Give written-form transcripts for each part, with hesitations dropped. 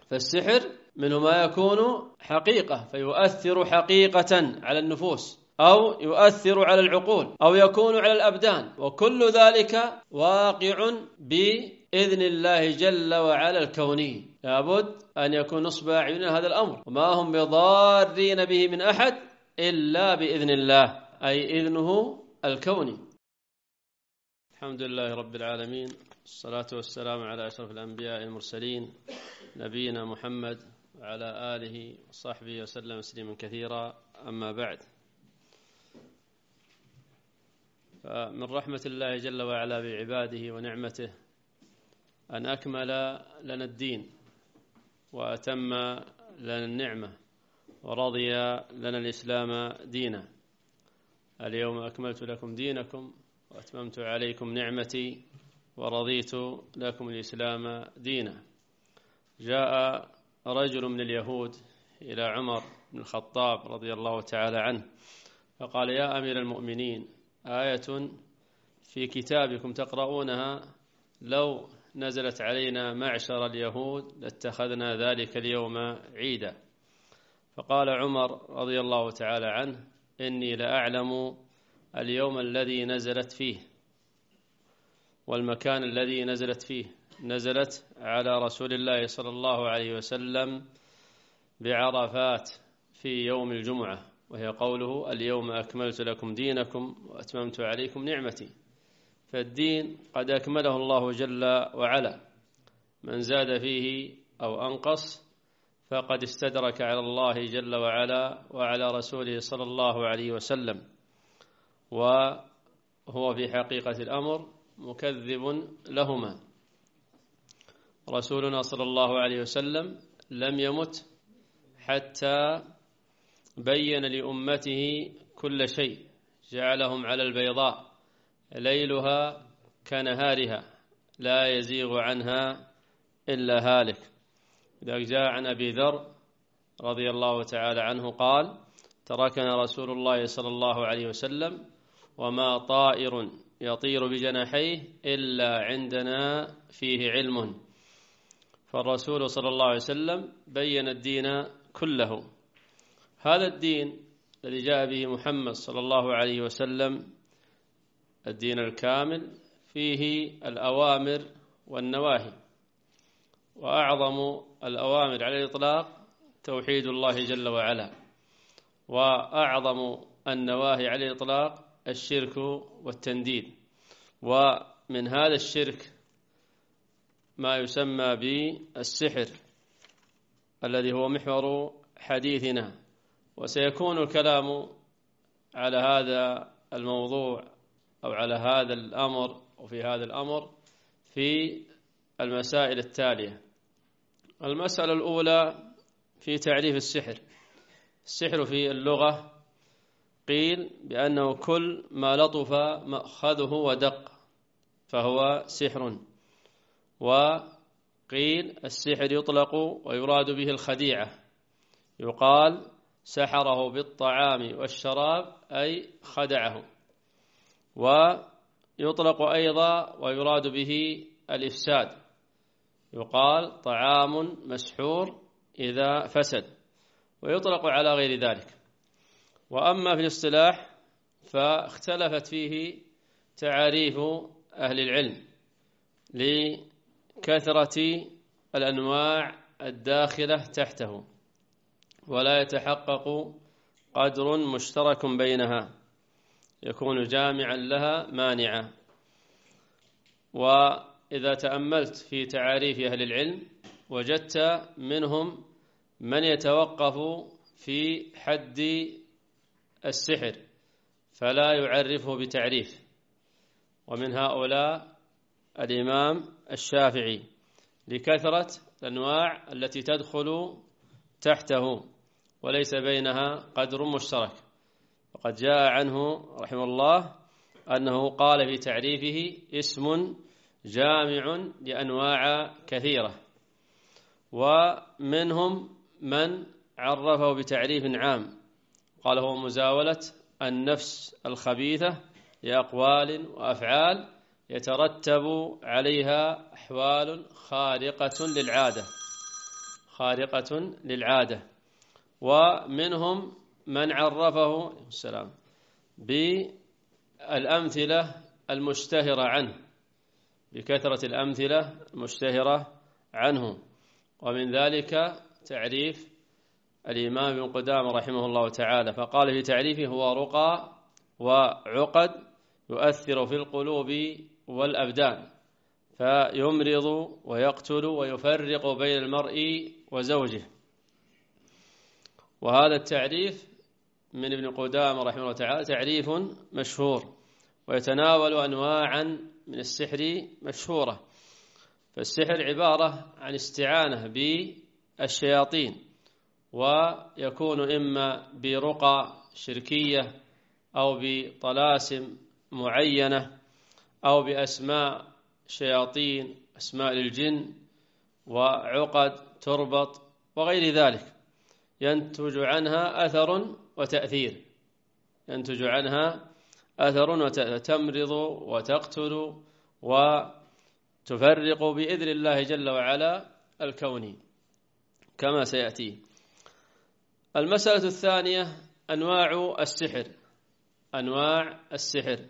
فالسحر منه ما يكون حقيقة فيؤثر حقيقة على النفوس، أو يؤثر على العقول، أو يكون على الأبدان، وكل ذلك واقع بإذن الله جل وعلا الكوني. لابد أن يكون نصب أعيننا هذا الأمر، وما هم بضارين به من أحد إلا بإذن الله، أي إذنه الكوني. الحمد لله رب العالمين، الصلاة والسلام على أشرف الأنبياء المرسلين نبينا محمد وعلى آله وصحبه وسلم تسليما كثيرا. أما بعد، فمن رحمة الله جل وعلا بعباده ونعمته أن أكمل لنا الدين وأتم لنا النعمة ورضي لنا الإسلام دينا. اليوم أكملت لكم دينكم وأتممت عليكم نعمتي ورضيت لكم الإسلام دينا. جاء رجل من اليهود إلى عمر بن الخطاب رضي الله تعالى عنه فقال: يا أمير المؤمنين، آية في كتابكم تقرؤونها لو نزلت علينا معشر اليهود لاتخذنا ذلك اليوم عيدا. فقال عمر رضي الله تعالى عنه: إني لأعلم اليوم الذي نزلت فيه والمكان الذي نزلت فيه. نزلت على رسول الله صلى الله عليه وسلم بعرفات في يوم الجمعة، وهي قوله: اليوم أكملت لكم دينكم وأتممت عليكم نعمتي. فالدين قد أكمله الله جل وعلا، من زاد فيه أو أنقص فقد استدرك على الله جل وعلا وعلى رسوله صلى الله عليه وسلم، وهو في حقيقة الأمر مكذب لهما. رسولنا صلى الله عليه وسلم لم يمت حتى بين لأمته كل شيء، جعلهم على البيضاء ليلها كنهارها لا يزيغ عنها إلا هالك. إذا جاء عن أبي ذر رضي الله تعالى عنه قال: تركنا رسول الله صلى الله عليه وسلم وما طائر يطير بجناحيه إلا عندنا فيه علم. فالرسول صلى الله عليه وسلم بين الدين كله. هذا الدين الذي جاء به محمد صلى الله عليه وسلم الدين الكامل فيه الأوامر والنواهي، وأعظم الأوامر على الإطلاق توحيد الله جل وعلا، وأعظم النواهي على الإطلاق الشرك والتنديد. ومن هذا الشرك ما يسمى بالسحر الذي هو محور حديثنا، وسيكون الكلام على هذا الموضوع أو على هذا الأمر وفي هذا الأمر في المسائل التالية. المسألة الأولى في تعريف السحر. السحر في اللغة قيل بأنه كل ما لطف مأخذه ودق فهو سحر، وقيل السحر يطلق ويراد به الخديعة، يقال سحره بالطعام والشراب أي خدعه، ويطلق أيضا ويراد به الإفساد، يقال طعام مسحور إذا فسد، ويطلق على غير ذلك. وأما في الاصطلاح فاختلفت فيه تعاريف أهل العلم لكثرة الأنواع الداخلة تحته، ولا يتحقق قدر مشترك بينها يكون جامعا لها مانعا. وإذا تأملت في تعاريف أهل العلم وجدت منهم من يتوقف في حد السحر فلا يعرفه بتعريف، ومن هؤلاء الإمام الشافعي لكثرة الأنواع التي تدخل تحته وليس بينها قدر مشترك. وقد جاء عنه رحمه الله أنه قال في تعريفه: اسم جامع لأنواع كثيرة. ومنهم من عرفه بتعريف عام قال: هو مزاولة النفس الخبيثة لأقوال وأفعال يترتب عليها أحوال خارقة للعادة، خارقة للعادة. ومنهم من عرفه السلام بالأمثلة المشتهرة عنه، بكثرة الأمثلة المشتهرة عنه. ومن ذلك تعريف الإمام ابن قدامة رحمه الله تعالى، فقال في تعريفه: هو رقى وعقد يؤثر في القلوب والأبدان، فيمرض ويقتل ويفرق بين المرء وزوجه. وهذا التعريف من ابن قدامة رحمه الله تعالى تعريف مشهور، ويتناول أنواعا من السحر مشهورة. فالسحر عبارة عن استعانة بالشياطين، ويكون إما برقى شركية أو بطلاسم معينة أو بأسماء شياطين، أسماء للجن، وعقد تربط وغير ذلك، ينتج عنها أثر وتأثير، ينتج عنها أثر وتمرض وتقتل وتفرق بإذن الله جل وعلا الكوني كما سيأتي. المسألة الثانية: أنواع السحر. أنواع السحر.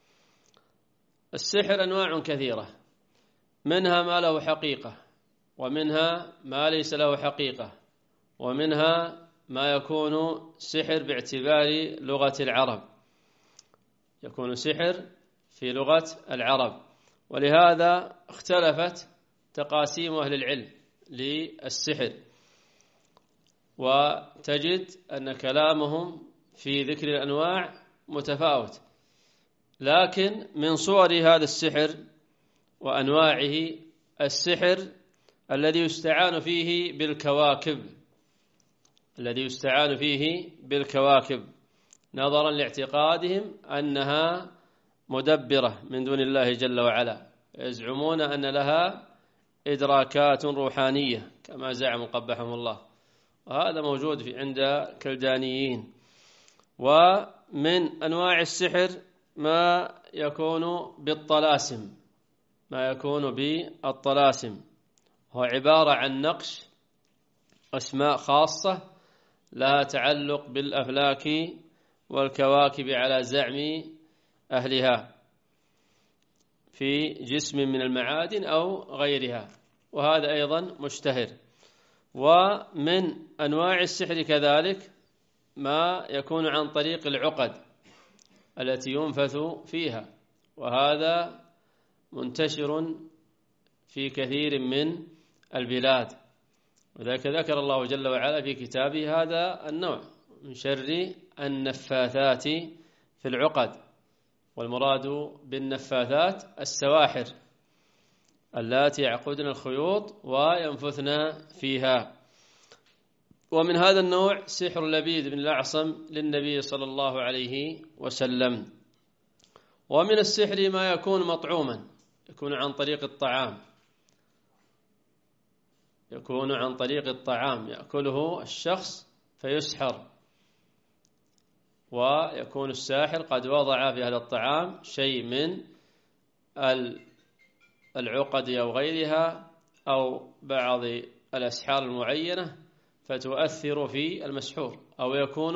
السحر أنواع كثيرة، منها ما له حقيقة، ومنها ما ليس له حقيقة، ومنها ما يكون سحر باعتبار لغة العرب، يكون سحر في لغة العرب. ولهذا اختلفت تقاسيم أهل العلم للسحر، وتجد أن كلامهم في ذكر الأنواع متفاوت. لكن من صور هذا السحر وأنواعه السحر الذي يستعان فيه بالكواكب، الذي يستعان فيه بالكواكب نظرا لاعتقادهم أنها مدبرة من دون الله جل وعلا، يزعمون أن لها إدراكات روحانية كما زعموا قبحهم الله، وهذا موجود عند الكلدانيين. ومن أنواع السحر ما يكون بالطلاسم، ما يكون بالطلاسم، هو عبارة عن نقش أسماء خاصة لها تعلق بالأفلاك والكواكب على زعم أهلها في جسم من المعادن أو غيرها، وهذا أيضا مشتهر. ومن أنواع السحر كذلك ما يكون عن طريق العقد التي ينفث فيها، وهذا منتشر في كثير من البلاد، وذلك ذكر الله جل وعلا في كتابه هذا النوع من شر النفاثات في العقد. والمراد بالنفاثات السواحر اللاتي يعقدن الخيوط وينفثن فيها. ومن هذا النوع سحر لبيد بن الأعصم للنبي صلى الله عليه وسلم. ومن السحر ما يكون مطعوما، يكون عن طريق الطعام، يكون عن طريق الطعام يأكله الشخص فيسحر، ويكون الساحر قد وضع في هذا الطعام شيء من العقد أو غيرها أو بعض الأسحار المعينة فتؤثر في المسحور، أو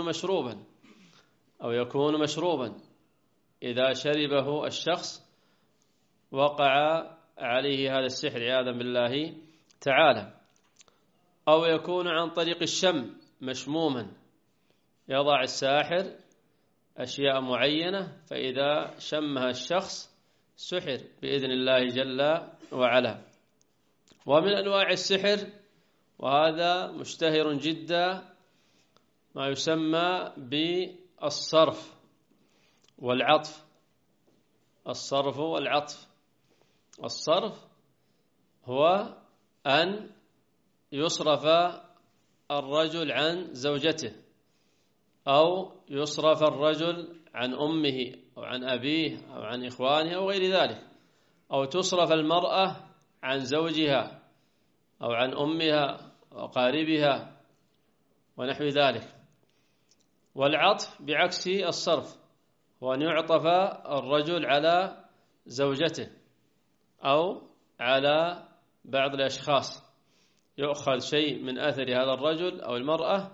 يكون مشروبا إذا شربه الشخص وقع عليه هذا السحر عياذا بالله تعالى، أو يكون عن طريق الشم مشموما، يضع الساحر أشياء معينة فإذا شمها الشخص سحر بإذن الله جل وعلا. ومن أنواع السحر، وهذا مشتهر جدا، ما يسمى بالصرف والعطف. الصرف والعطف. الصرف هو أن يصرف الرجل عن زوجته، أو يصرف الرجل عن أمه أو عن أبيه أو عن إخوانه أو غير ذلك، أو تصرف المرأة عن زوجها أو عن أمها وقاربها ونحو ذلك. والعطف بعكس الصرف هو أن يعطف الرجل على زوجته أو على بعض الأشخاص يؤخذ شيء من أثر هذا الرجل أو المرأة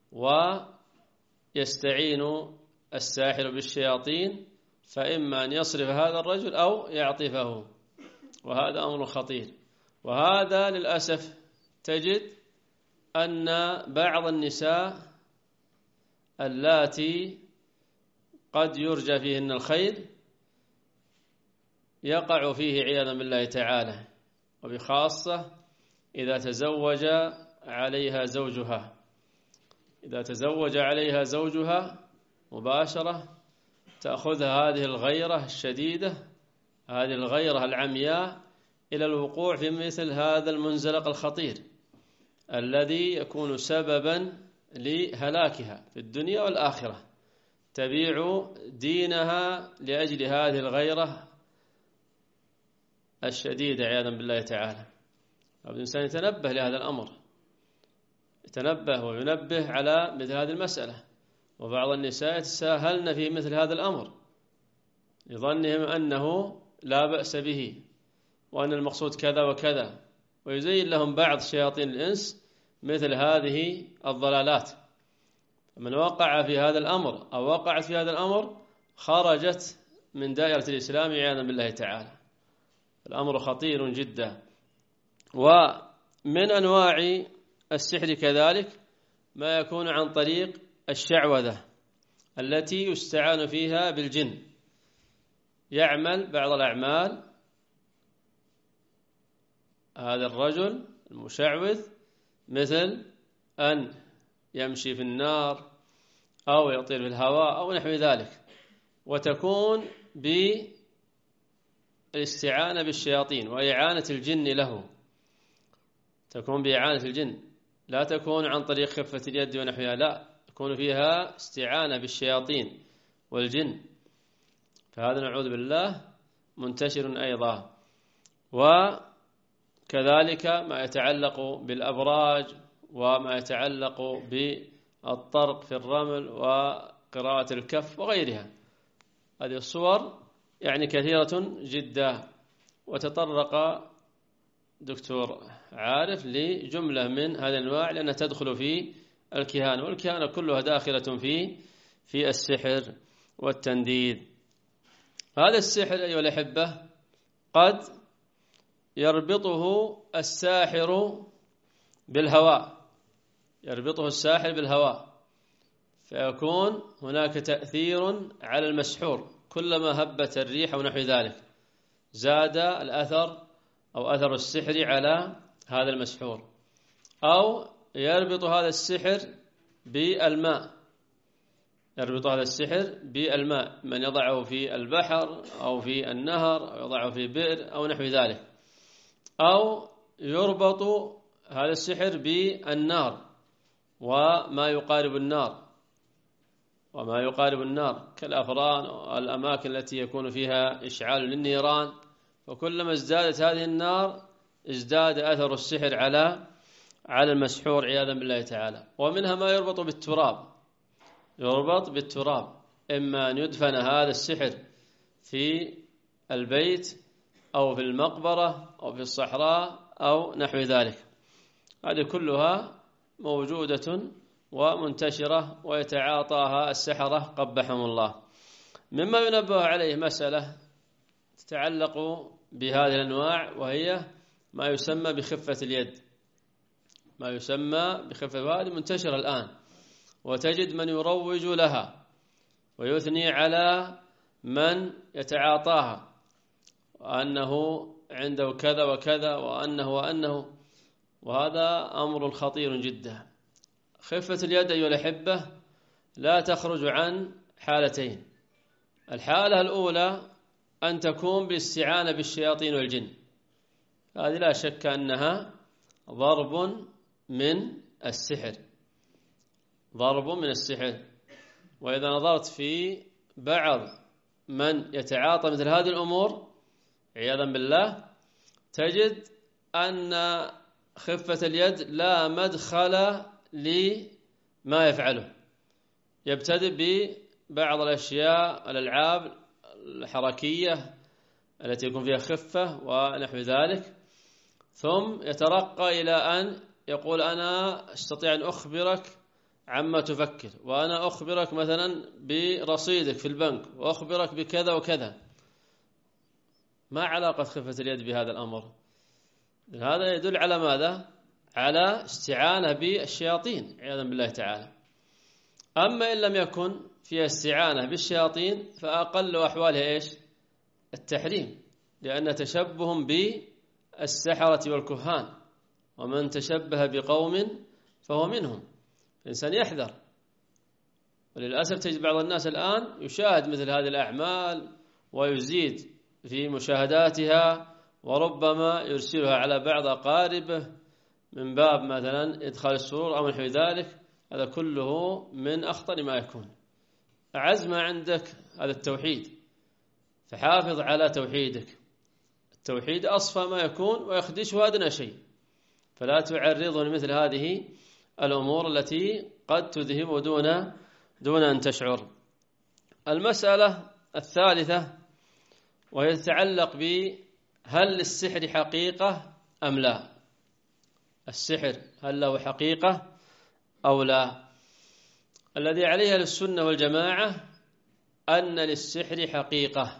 ويستعين الساحر بالشياطين، فإما أن يصرف هذا الرجل أو يعطفه، وهذا أمر خطير. وهذا للأسف تجد أن بعض النساء اللاتي قد يرجى فيهن الخير يقع فيه عياذا بالله تعالى، وبخاصة إذا تزوج عليها زوجها. إذا تزوج عليها زوجها مباشرة تأخذها هذه الغيرة الشديدة، هذه الغيرة العمياء، إلى الوقوع في مثل هذا المنزلق الخطير الذي يكون سببا لهلاكها في الدنيا والآخرة. تبيع دينها لأجل هذه الغيرة الشديدة عياذا بالله تعالى. الإنسان يتنبه لهذا الأمر، يتنبه وينبه على مثل هذه المسألة. وبعض النساء يتساهلن في مثل هذا الأمر لظنهم أنه لا بأس به وأن المقصود كذا وكذا، ويزين لهم بعض شياطين الإنس مثل هذه الضلالات. من وقع في هذا الأمر أو وقعت في هذا الأمر خرجت من دائرة الإسلام عياذا بالله تعالى. الأمر خطير جدا. ومن أنواع السحر كذلك ما يكون عن طريق الشعوذة التي يستعان فيها بالجن. يعمل بعض الأعمال هذا الرجل المشعوذ، مثل أن يمشي في النار أو يطير في الهواء أو نحو ذلك، وتكون بالاستعانة بالشياطين وإعانة الجن له. تكون بإعانة الجن، لا تكون عن طريق خفة اليد ونحوها، لا، يكون فيها استعانة بالشياطين والجن. فهذا نعوذ بالله منتشر أيضا. وكذلك ما يتعلق بالأبراج وما يتعلق بالطرق في الرمل وقراءة الكف وغيرها. هذه الصور يعني كثيرة جدا. وتطرق دكتور عارف لجملة من هذه الأنواع لأنها تدخل في الكهانة، والكهانة كلها داخلة في السحر والتنديد. هذا السحر أيها الأحبة قد يربطه الساحر بالهواء، يربطه الساحر بالهواء، فيكون هناك تأثير على المسحور. كلما هبت الريح أو نحو ذلك زاد الأثر أو أثر السحر على هذا المسحور. أو يربط هذا السحر بالماء، يربط هذا السحر بالماء، من يضعه في البحر أو في النهر أو يضعه في بئر أو نحو ذلك. أو يربط هذا السحر بالنار وما يقارب النار، وما يقارب النار كالأفران والأماكن التي يكون فيها إشعال للنيران. وكلما ازدادت هذه النار ازداد أثر السحر على المسحور عياذا بالله تعالى. ومنها ما يربط بالتراب، يربط بالتراب، إما أن يدفن هذا السحر في البيت أو في المقبرة أو في الصحراء أو نحو ذلك. هذه كلها موجودة ومنتشرة ويتعاطاها السحرة قبحهم الله. مما ينبه عليه مسألة تتعلق بهذه الأنواع، وهي ما يسمى بخفة اليد. ما يسمى بخفة، هذه منتشرة الآن، وتجد من يروج لها ويثني على من يتعاطاها وأنه عنده كذا وكذا وأنه، وهذا أمر خطير جدا. خفة اليد أيها الأحبة لا تخرج عن حالتين. الحالة الأولى أن تكون بالاستعانة بالشياطين والجن، هذه لا شك أنها ضرب من السحر، ضرب من السحر. وإذا نظرت في بعض من يتعاطى مثل هذه الأمور عياذا بالله تجد أن خفة اليد لا مدخل لما يفعله. يبتدئ ببعض الأشياء الألعاب الحركية التي يكون فيها خفة ونحو ذلك، ثم يترقى إلى أن يقول أنا أستطيع أن أخبرك عما تفكر، وأنا أخبرك مثلا برصيدك في البنك، وأخبرك بكذا وكذا. ما علاقة خفة اليد بهذا الأمر؟ هذا يدل على ماذا؟ على استعانة بالشياطين عياذا بالله تعالى. أما إن لم يكن فيها استعانة بالشياطين فأقل أحوالها إيش؟ التحريم، لأن تشبه بالسحرة والكهان، ومن تشبه بقوم فهو منهم. الإنسان يحذر. وللأسف تجد بعض الناس الآن يشاهد مثل هذه الأعمال ويزيد في مشاهداتها، وربما يرسلها على بعض أقاربه من باب مثلا إدخال السرور أو نحو ذلك. هذا كله من أخطر ما يكون. أعز ما عندك هذا التوحيد، فحافظ على توحيدك. التوحيد أصفى ما يكون ويخدشه أدنى شيء، فلا تعرضه لمثل هذه الأمور التي قد تذهب دون أن تشعر. المسألة الثالثة وهي تتعلق بهل للسحر حقيقة أم لا؟ السحر هل له حقيقة أو لا؟ الذي عليها السنة والجماعة أن للسحر حقيقة،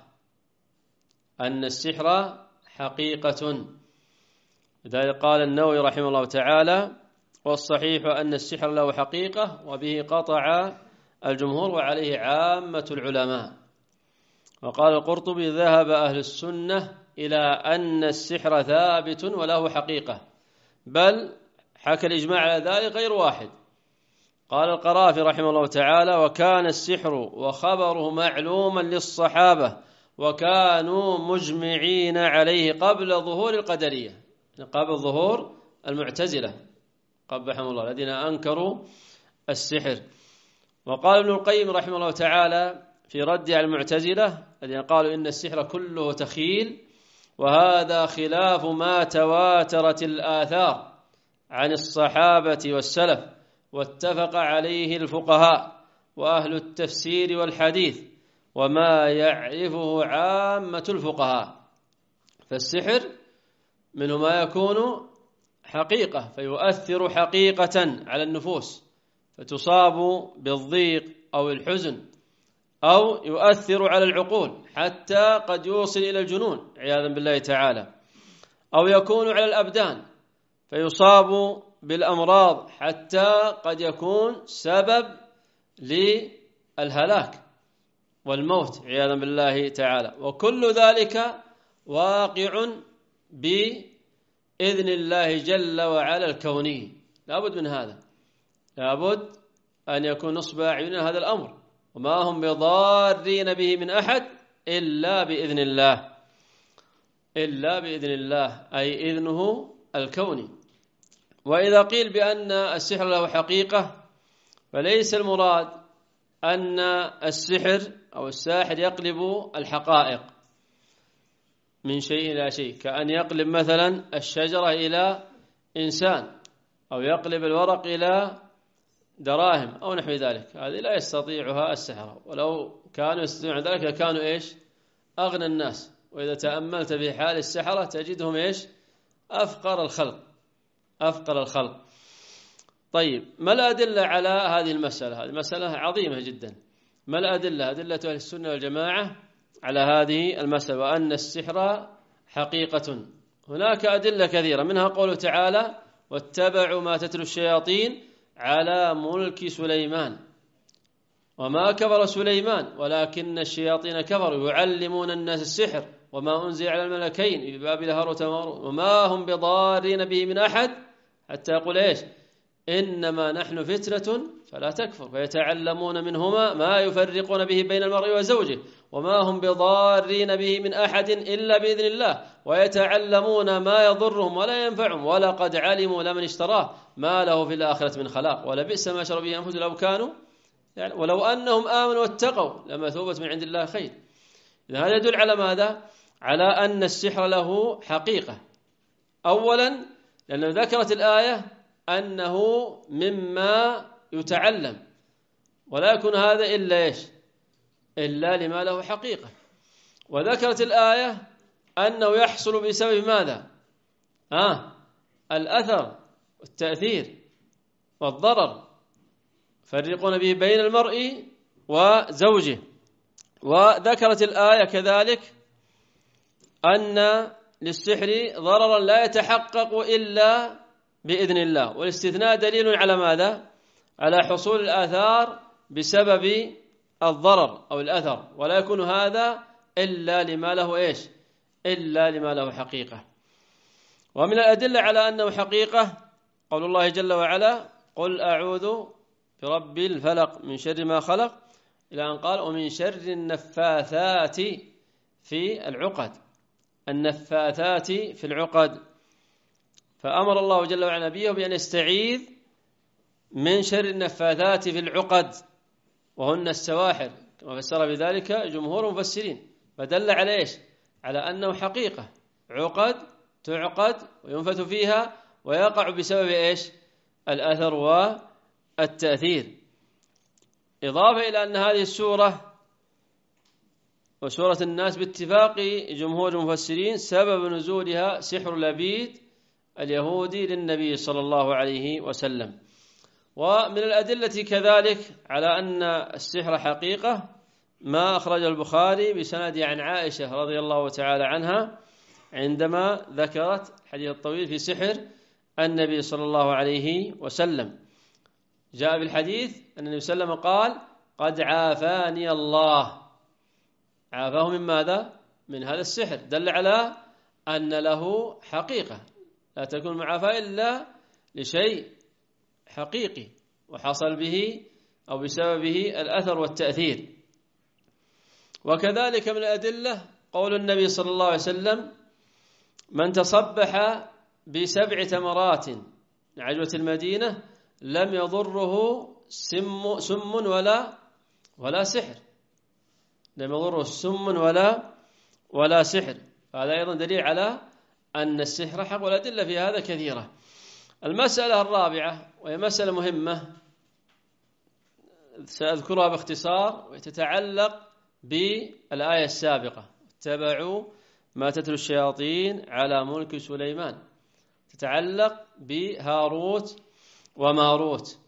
أن السحر حقيقة. لذلك قال النووي رحمه الله تعالى: والصحيح أن السحر له حقيقة، وبه قطع الجمهور وعليه عامة العلماء. وقال القرطبي: ذهب أهل السنة إلى أن السحر ثابت وله حقيقة، بل حكى الإجماع على ذلك غير واحد. قال القرافي رحمه الله تعالى: وكان السحر وخبره معلوما للصحابة وكانوا مجمعين عليه قبل ظهور القدرية، قبل ظهور المعتزلة قبحهم الله الذين أنكروا السحر. وقال ابن القيم رحمه الله تعالى في رد على المعتزلة الذين قالوا إن السحر كله تخيل: وهذا خلاف ما تواترت الآثار عن الصحابة والسلف واتفق عليه الفقهاء وأهل التفسير والحديث وما يعرفه عامة الفقهاء. فالسحر منه ما يكون حقيقة فيؤثر حقيقة على النفوس فتصاب بالضيق أو الحزن، أو يؤثر على العقول حتى قد يوصل إلى الجنون عياذا بالله تعالى، أو يكون على الأبدان فيصاب بالأمراض حتى قد يكون سبب للهلاك والموت عياذا بالله تعالى. وكل ذلك واقع بإذن الله جل وعلا الكوني. لابد من هذا، لابد أن يكون نصب أعيننا هذا الأمر، وما هم بضارين به من أحد إلا بإذن الله، إلا بإذن الله أي إذنه الكوني. وإذا قيل بأن السحر له حقيقة فليس المراد أن السحر أو الساحر يقلب الحقائق من شيء إلى شيء، كأن يقلب مثلا الشجرة إلى إنسان، أو يقلب الورق إلى دراهم أو نحو ذلك. هذه لا يستطيعها السحرة، ولو كانوا يستطيعون ذلك لكانوا إيش؟ أغنى الناس. وإذا تأملت في حال السحرة تجدهم إيش؟ أفقر الخلق، أفقر الخلق. طيب، ما الأدلة على هذه المسألة؟ هذه مسألة عظيمة جدا. ما الأدلة؟ أدلة أهل السنة والجماعة على هذه المسألة وأن السحر حقيقة. هناك أدلة كثيرة، منها قوله تعالى: واتبعوا ما تتلو الشياطين على ملك سليمان وما كفر سليمان ولكن الشياطين كفروا يعلمون الناس السحر وما أنزل على الملكين ببابل هاروت وماروت وما هم بضارين به من أحد حتى يقول إيش؟ إنما نحن فتنة فلا تكفر، فيتعلمون منهما ما يفرقون به بين المرء وزوجه وما هم بضارين به من أحد إلا بإذن الله ويتعلمون ما يضرهم ولا ينفعهم ولقد علموا لمن اشتراه ما له في الآخرة من خلاق ولبئس ما شروا به أنفسهم لو كانوا يعني ولو أنهم آمنوا واتقوا لمثوبة من عند الله خير. إذن هذا يدل على ماذا؟ على أن السحر له حقيقة. أولا لأن ذكرت الآية أنه مما يتعلم، ولا يكون هذا إلا إيش؟ إلا لما له حقيقة. وذكرت الآية أنه يحصل بسبب ماذا؟ الأثر والتأثير والضرر، يفرقون به بين المرء وزوجه. وذكرت الآية كذلك أن للسحر ضررا لا يتحقق إلا بإذن الله، والاستثناء دليل على ماذا؟ على حصول الآثار بسبب الضرر أو الأثر، ولا يكون هذا إلا لما له إيش؟ إلا لما له حقيقة. ومن الأدلة على أنه حقيقة قول الله جل وعلا: قل أعوذ برب الفلق من شر ما خلق، إلى أن قال: ومن شر النفاثات في العقد. النفاثات في العقد، فأمر الله جل وعلا نبيه بأن يستعيذ من شر النفاثات في العقد، وهن السواحر، كما فسر بذلك جمهور المفسرين، فدل على إيش؟ على أنه حقيقة، عقد تعقد وينفث فيها ويقع بسبب إيش؟ الأثر والتأثير. إضافة إلى أن هذه السورة وسورة الناس باتفاق جمهور المفسرين سبب نزولها سحر لبيد اليهودي للنبي صلى الله عليه وسلم. ومن الأدلة كذلك على أن السحر حقيقة ما أخرج البخاري بسند عن عائشة رضي الله تعالى عنها عندما ذكرت حديث الطويل في سحر النبي صلى الله عليه وسلم. جاء بالحديث أن النبي صلى الله عليه وسلم قال: قد عافاني الله. عافاه من ماذا؟ من هذا السحر، دل على أن له حقيقة، لا تكون المعافاة إلا لشيء حقيقي وحصل به أو بسببه الأثر والتأثير. وكذلك من الأدلة قول النبي صلى الله عليه وسلم: من تصبح ب7 تمرات عجوة المدينة لم يضره سم ولا سحر، لم يضره سم ولا سحر. هذا أيضا دليل على أن السحر حق، والأدلة في هذا كثيرة. المسألة الرابعة وهي مسألة مهمة سأذكرها باختصار، وتتعلق بالآية السابقة: اتبعوا ما تتلو الشياطين على ملك سليمان، تتعلق بهاروت وماروت.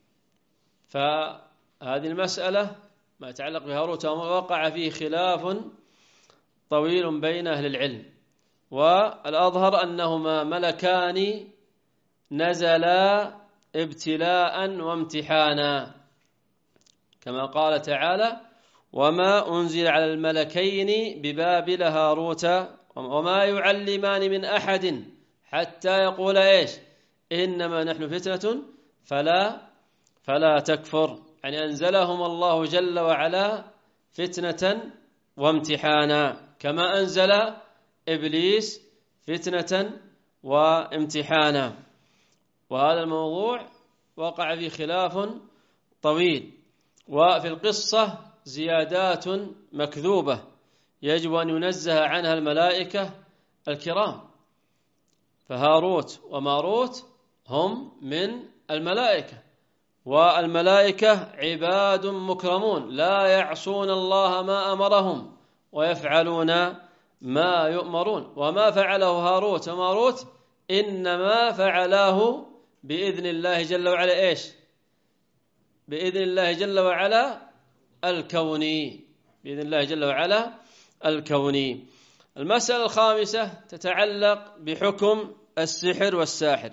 فهذه المسألة ما يتعلق بهاروت وقع فيه خلاف طويل بين أهل العلم، والأظهر أنهما ملكان نزلا ابتلاء وامتحانا، كما قال تعالى: وما أنزل على الملكين ببابل هاروت وما يعلمان من أحد حتى يقول إيش؟ إنما نحن فتنة فلا تكفر. يعني أنزلهم الله جل وعلا فتنة وامتحانا، كما أنزل إبليس فتنة وامتحانا. وهذا الموضوع وقع في خلاف طويل، وفي القصة زيادات مكذوبة يجب أن ينزه عنها الملائكة الكرام. فهاروت وماروت هم من الملائكة، والملائكة عباد مكرمون لا يعصون الله ما أمرهم ويفعلون ما يؤمرون. وما فعله هاروت وماروت إنما فعلاه بإذن الله جل وعلا. إيش؟ بإذن الله جل وعلا الكوني، بإذن الله جل وعلا الكوني. المسألة الخامسة تتعلق بحكم السحر والساحر.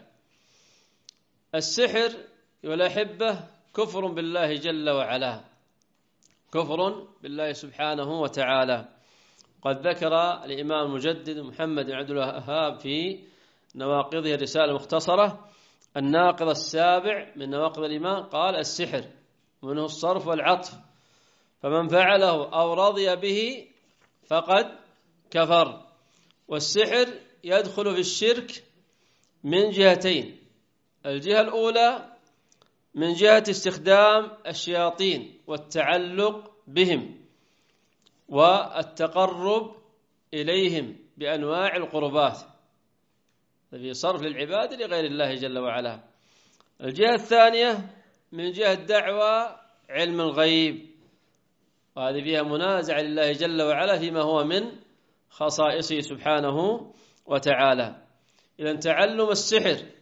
السحر والأحبة كفر بالله جل وعلا، كفر بالله سبحانه وتعالى. قد ذكر الإمام المجدد محمد بن عبد الوهاب في نواقضه الرسالة المختصرة الناقض السابع من نواقض الإيمان، قال: السحر منه الصرف والعطف، فمن فعله أو رضي به فقد كفر. والسحر يدخل في الشرك من جهتين: الجهة الأولى من جهة استخدام الشياطين والتعلق بهم والتقرب إليهم بأنواع القربات، في صرف للعباد لغير الله جل وعلا. الجهة الثانية من جهة دعوى علم الغيب، وهذه فيها منازع لله جل وعلا فيما هو من خصائصه سبحانه وتعالى. إذن تعلم السحر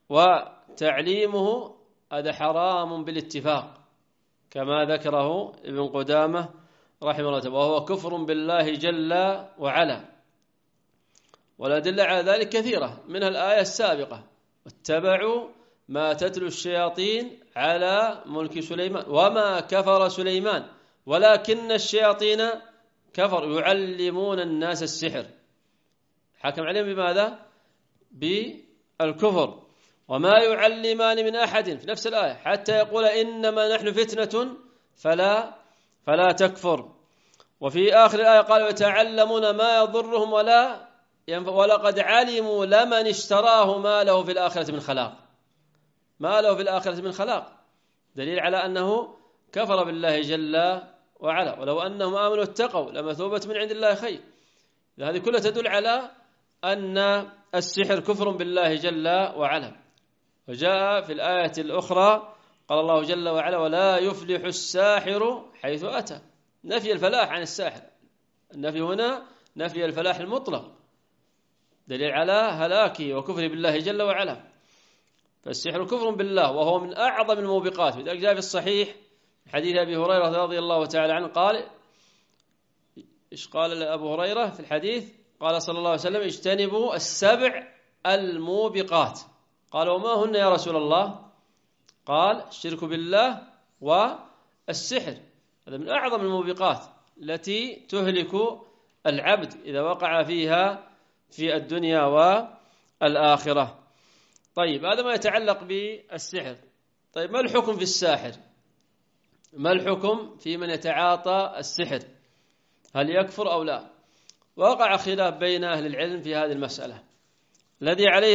وتعليمه هذا حرام بالاتفاق كما ذكره ابن قدامة رحمه الله، وهو كفر بالله جل وعلا. والأدلة على ذلك كثيرة، منها الآية السابقة: واتبعوا ما تتلو الشياطين على ملك سليمان وما كفر سليمان ولكن الشياطين كفروا يعلمون الناس السحر. حكم عليهم بماذا؟ بالكفر. وما يعلمان من أحد في نفس الآية حتى يقول إنما نحن فتنة فلا تكفر. وفي آخر الآية قال: ويتعلمون ما يضرهم ولقد علموا لمن اشتراه ما له في الآخرة من خلاق. ما له في الآخرة من خلاق، دليل على أنه كفر بالله جل وعلا. ولو أنهم آمنوا واتقوا لمثوبة من عند الله خير. هذه كلها تدل على أن السحر كفر بالله جل وعلا. وجاء في الآية الأخرى قال الله جل وعلا: ولا يفلح الساحر حيث أتى. نفي الفلاح عن الساحر، النفي هنا نفي الفلاح المطلق، دليل على هلاكه وكفر بالله جل وعلا. فالسحر كفر بالله وهو من أعظم الموبقات. لذلك جاء في الصحيح حديث أبي هريرة رضي الله تعالى عنه قال: إيش قال أبو هريرة في الحديث؟ قال صلى الله عليه وسلم: اجتنبوا السبع الموبقات. قال: وما هن يا رسول الله؟ قال: الشرك بالله والسحر. هذا من أعظم الموبقات التي تهلك العبد إذا وقع فيها في الدنيا والآخرة. طيب، هذا ما يتعلق بالسحر. طيب، ما الحكم في الساحر؟ ما الحكم في من يتعاطى السحر؟ هل يكفر أو لا؟ وقع خلاف بين أهل العلم في هذه المسألة. الذي عليه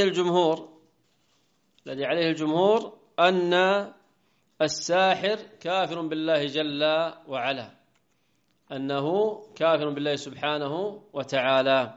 الجمهور أن الساحر كافر بالله جل وعلا، أنه كافر بالله سبحانه وتعالى.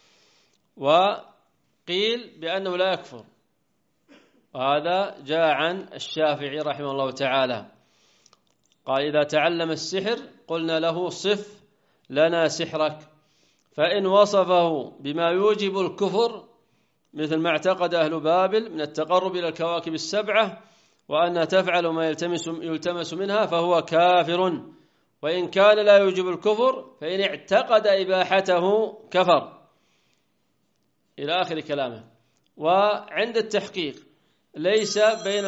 وقيل بأنه لا يكفر، وهذا جاء عن الشافعي رحمه الله تعالى، قال: إذا تعلم السحر قلنا له: صف لنا سحرك، فإن وصفه بما يوجب الكفر مثل ما اعتقد أهل بابل من التقرب إلى الكواكب السبعة وأنها تفعل ما يلتمس منها فهو كافر، وإن كان لا يوجب الكفر فإن اعتقد إباحته كفر، إلى آخر كلامه. وعند التحقيق ليس بين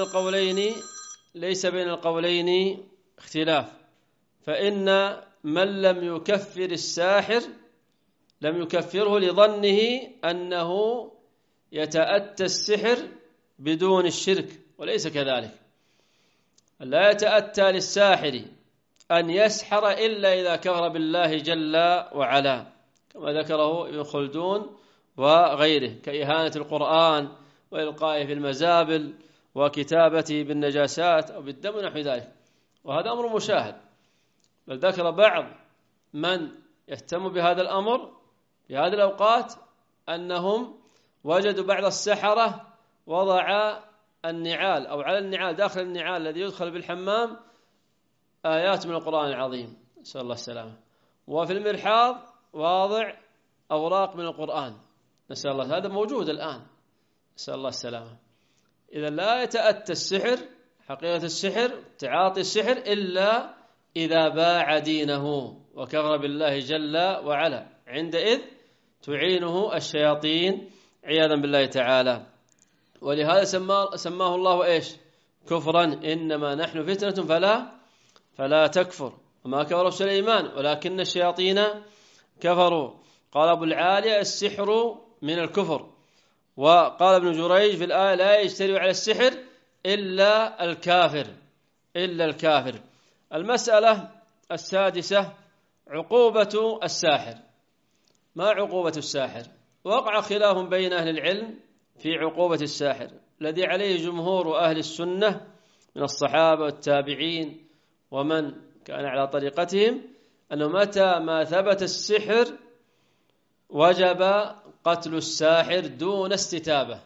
القولين اختلاف، فإن من لم يكفر الساحر لم يكفره لظنه أنه يتأتى السحر بدون الشرك، وليس كذلك. لا يتأتى للساحر أن يسحر إلا إذا كفر بالله جل وعلا، كما ذكره ابن خلدون وغيره، كإهانة القرآن وإلقائه في المزابل وكتابته بالنجاسات أو بالدم ونحو ذلك، وهذا أمر مشاهد. بل ذكر بعض من يهتم بهذا الأمر في هذه الأوقات أنهم وجدوا بعض السحرة وضع النعال أو على النعال داخل النعال الذي يدخل بالحمام آيات من القرآن العظيم، نسأل الله السلامة، وفي المرحاض واضع أوراق من القرآن، نسأل الله. هذا موجود الآن، نسأل الله السلامة. إذا لا يتأتى السحر، حقيقة السحر، تعاطي السحر، إلا إذا باع دينه وكفر بالله جل وعلا، عندئذ تعينه الشياطين عياذا بالله تعالى. ولهذا سماه الله إيش؟ كفرا. إنما نحن فتنة فلا تكفر، وما كفر سليمان ولكن الشياطين كفروا. قال أبو العالية: السحر من الكفر. وقال ابن جريج في الآية: لا يجترئ على السحر إلا الكافر. المسألة السادسة: عقوبة الساحر. ما عقوبة الساحر؟ وقع خلاف بين أهل العلم في عقوبة الساحر. الذي عليه جمهور أهل السنة من الصحابة والتابعين ومن كان على طريقتهم أنه متى ما ثبت السحر وجب قتل الساحر دون استتابة.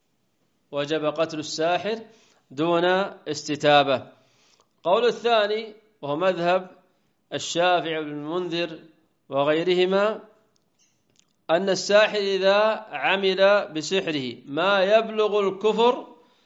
قول الثاني وهو مذهب الشافعي بن المنذر وغيرهما أن الساحر إذا عمل بسحره ما يبلغ الكفر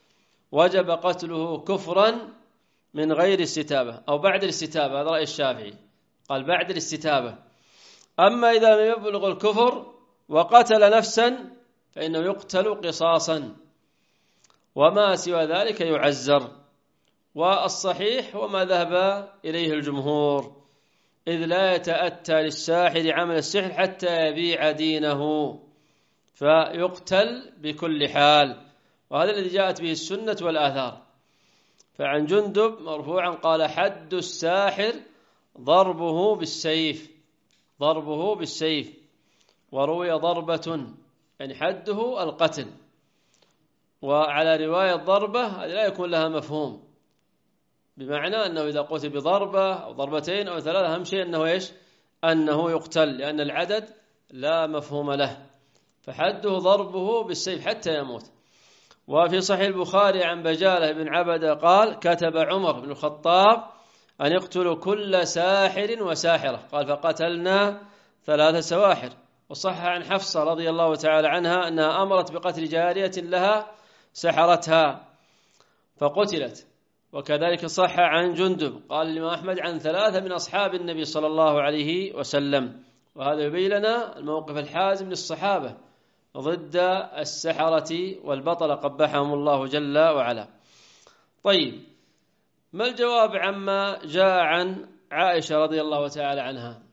وجب قتله كفرا من غير استتابة أو بعد الاستتابة. هذا رأي الشافعي، قال بعد الاستتابة. أما إذا لم يبلغ الكفر وقتل نفسا فإنه يقتل قصاصا، وما سوى ذلك يعزر. والصحيح وما ذهب إليه الجمهور، إذ لا يتأتى للساحر عمل السحر حتى يبيع دينه، فيقتل بكل حال. وهذا الذي جاءت به السنة والآثار. فعن جندب مرفوعا قال: حد الساحر ضربه بالسيف، ضربه بالسيف. وروي ضربة، يعني حده القتل. وعلى رواية ضربة هذه لا يكون لها مفهوم، بمعنى أنه إذا قتل بضربة أو ضربتين أو ثلاثة أهم شيء أنه إيش؟ أنه يقتل، لأن العدد لا مفهوم له. فحده ضربه بالسيف حتى يموت. وفي صحيح البخاري عن بجالة بن عبدة قال: كتب عمر بن الخطاب أن يقتلوا كل ساحر وساحرة، قال: فقتلنا 3 سواحر. وصح عن حفصة رضي الله تعالى عنها أنها أمرت بقتل جارية لها سحرتها فقتلت. وكذلك صح عن جندب قال الإمام أحمد عن 3 من أصحاب النبي صلى الله عليه وسلم. وهذا يبين لنا الموقف الحازم للصحابة ضد السحرة والبطل قبحهم الله جل وعلا. طيب، ما الجواب عما جاء عن عائشة رضي الله تعالى عنها؟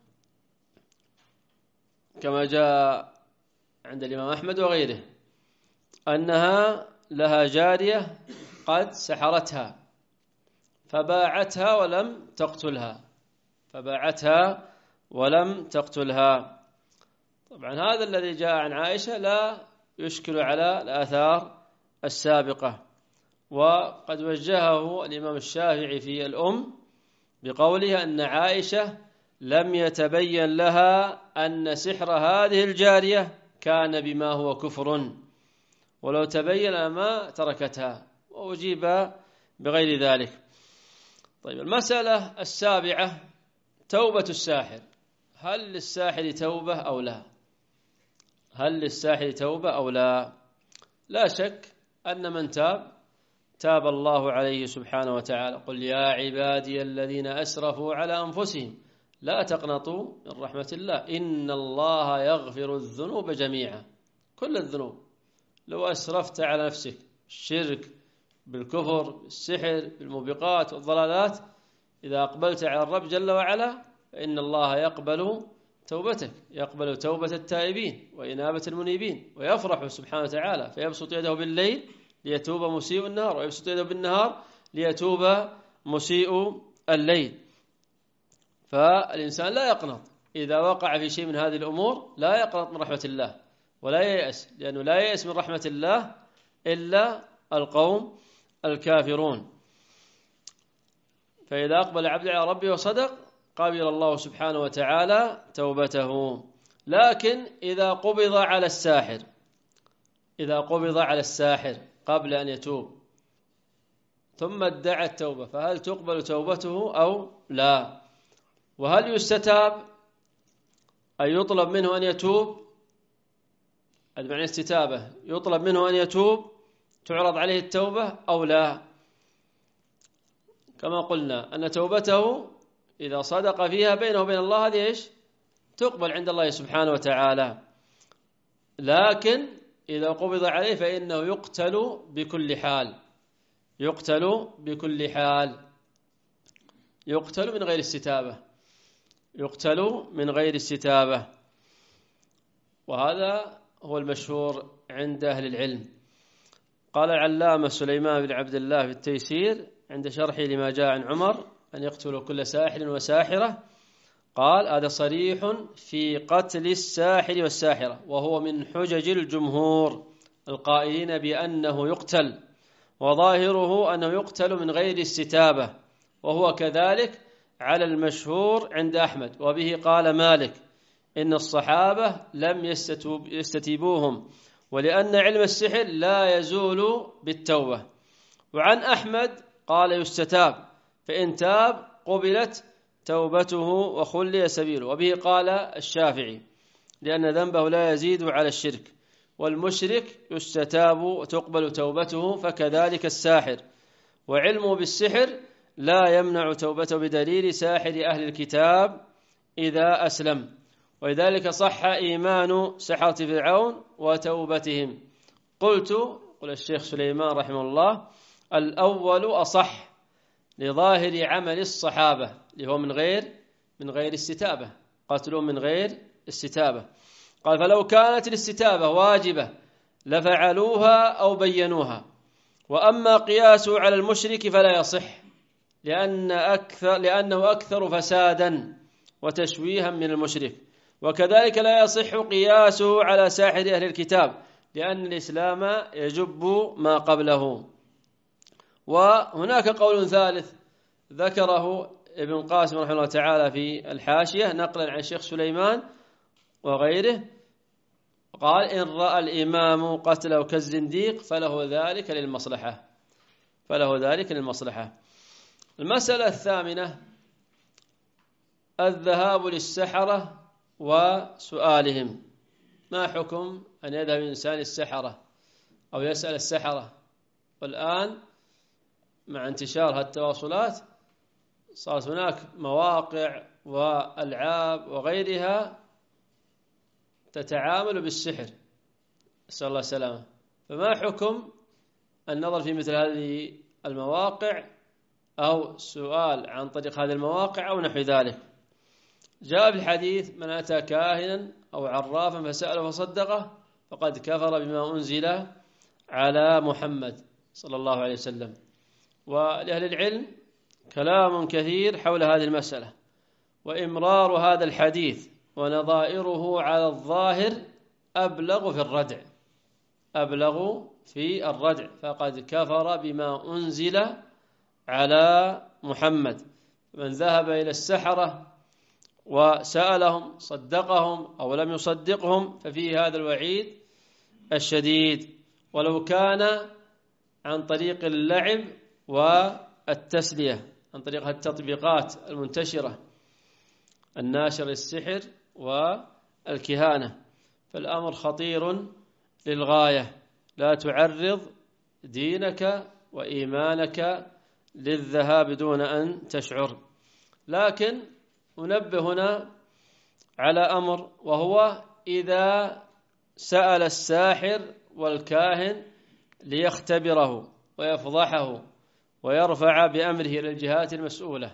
كما جاء عند الإمام أحمد وغيره أنها لها جارية قد سحرتها فباعتها ولم تقتلها، فباعتها ولم تقتلها. طبعا هذا الذي جاء عن عائشة لا يشكل على الآثار السابقة. وقد وجهه الإمام الشافعي في الأم بقوله أن عائشة لم يتبين لها أن سحر هذه الجارية كان بما هو كفر، ولو تبين ما تركتها، وأجيب بغير ذلك. طيب، المسألة السابعة: توبة الساحر. هل للساحر توبة أو لا؟ هل للساحر توبة أو لا؟ لا شك أن من تاب الله عليه سبحانه وتعالى. قل يا عبادي الذين أسرفوا على أنفسهم لا تقنطوا من رحمة الله إن الله يغفر الذنوب جميعا، كل الذنوب. لو أسرفت على نفسك الشرك بالكفر بالسحر بالموبقات والضلالات، إذا أقبلت على الرب جل وعلا فإن الله يقبل توبتك، يقبل توبة التائبين وإنابة المنيبين، ويفرح سبحانه وتعالى فيبسط يده بالليل ليتوب مسيء النهار، ويبسط يده بالنهار ليتوب مسيء الليل. فالإنسان لا يقنط إذا وقع في شيء من هذه الأمور، لا يقنط من رحمة الله ولا ييأس، لأنه لا ييأس من رحمة الله إلا القوم الكافرون. فإذا أقبل عبد على ربه وصدق قبل الله سبحانه وتعالى توبته. لكن إذا قبض على الساحر، إذا قبض على الساحر قبل أن يتوب ثم ادعى التوبة، فهل تقبل توبته أو لا؟ وهل يستتاب أي يطلب منه أن يتوب؟ المعنى استتابة، يطلب منه أن يتوب، تعرض عليه التوبة أو لا؟ كما قلنا أن توبته إذا صدق فيها بينه وبين الله هذه إيش؟ تقبل عند الله سبحانه وتعالى. لكن إذا قبض عليه فإنه يقتل بكل حال، يقتل بكل حال، يقتل من غير استتابة، يقتل من غير استتابة. وهذا هو المشهور عند أهل العلم. قال العلامة سليمان بن عبد الله في التيسير عند شرحه لما جاء عن عمر أن يقتلوا كل ساحر وساحرة، قال: هذا صريح في قتل الساحر والساحرة، وهو من حجج الجمهور القائلين بأنه يقتل، وظاهره أنه يقتل من غير استتابة، وهو كذلك على المشهور عند أحمد. وبه قال مالك: إن الصحابة لم يستتيبوهم، ولأن علم السحر لا يزول بالتوبة. وعن أحمد قال: يستتاب، فإن تاب قبلت توبته وخلي سبيله. وبه قال الشافعي: لأن ذنبه لا يزيد على الشرك، والمشرك يستتاب وتقبل توبته، فكذلك الساحر، وعلمه بالسحر لا يمنع توبته بدليل ساحر أهل الكتاب إذا أسلم. ولذلك صح إيمان سحرة فرعون وتوبتهم. قل الشيخ سليمان رحمه الله: الأول أصح لظاهر عمل الصحابة، اللي هو من غير استتابة، قتلوا من غير استتابة. قال: فلو كانت الاستتابة واجبة لفعلوها أو بينوها. وأما قياسه على المشرك فلا يصح، لأنه أكثر فسادا وتشويها من المشرك. وكذلك لا يصح قياسه على ساحر أهل الكتاب، لأن الإسلام يجب ما قبله. وهناك قول ثالث ذكره ابن قاسم رحمه الله تعالى في الحاشية نقلا عن الشيخ سليمان وغيره، قال: إن رأى الإمام قتله كالزنديق فله ذلك للمصلحة. المسألة الثامنة: الذهاب للسحرة وسؤالهم. ما حكم أن يذهب الإنسان السحرة أو يسأل السحرة؟ والآن مع انتشار التواصلات صارت هناك مواقع وألعاب وغيرها تتعامل بالسحر، نسأل الله السلامة. فما حكم النظر في مثل هذه المواقع أو سؤال عن طريق هذه المواقع أو نحو ذلك؟ جاء في الحديث: من أتى كاهنا أو عرافا فسأله فصدقه فقد كفر بما أنزل على محمد صلى الله عليه وسلم. ولأهل العلم كلام كثير حول هذه المسألة، وإمرار هذا الحديث ونظائره على الظاهر أبلغ في الردع، فقد كفر بما أنزل على محمد. من ذهب إلى السحرة وسألهم صدقهم أو لم يصدقهم ففيه هذا الوعيد الشديد، ولو كان عن طريق اللعب والتسلية، عن طريق التطبيقات المنتشرة الناشر للسحر والكهانة، فالأمر خطير للغاية. لا تعرض دينك وإيمانك للذهاب دون أن تشعر. لكن أنبه هنا على أمر، وهو إذا سأل الساحر والكاهن ليختبره ويفضحه ويرفع بأمره إلى الجهات المسؤولة،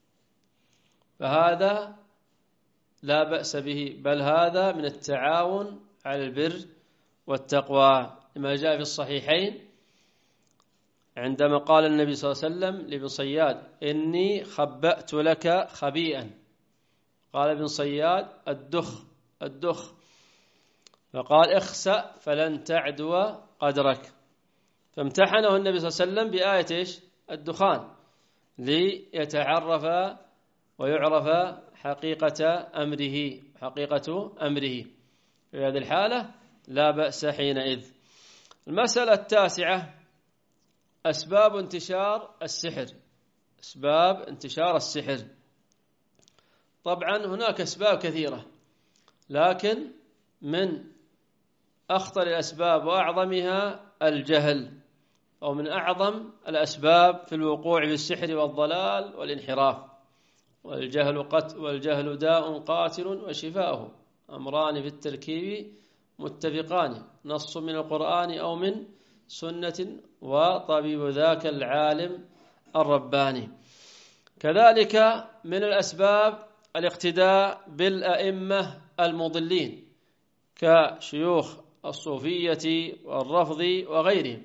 فهذا لا بأس به، بل هذا من التعاون على البر والتقوى، لما جاء في الصحيحين عندما قال النبي صلى الله عليه وسلم لابن صياد: إني خبأت لك خبيئا. قال ابن صياد: الدخ. فقال: اخسأ فلن تعدو قدرك. فامتحنه النبي صلى الله عليه وسلم بآية الدخان ليتعرف ويعرف حقيقة أمره. في هذه الحالة لا بأس حينئذ. المسألة التاسعة: أسباب انتشار السحر. طبعا هناك أسباب كثيرة، لكن من أخطر الأسباب وأعظمها الجهل، أو من أعظم الأسباب في الوقوع بالسحر والضلال والانحراف. والجهل داء قاتل وشفاؤه أمران في التركيب متفقان، نص من القرآن أو من سنة، وطبيب ذاك العالم الرباني. كذلك من الأسباب الاقتداء بالأئمة المضلين كشيوخ الصوفية والرفض وغيرهم،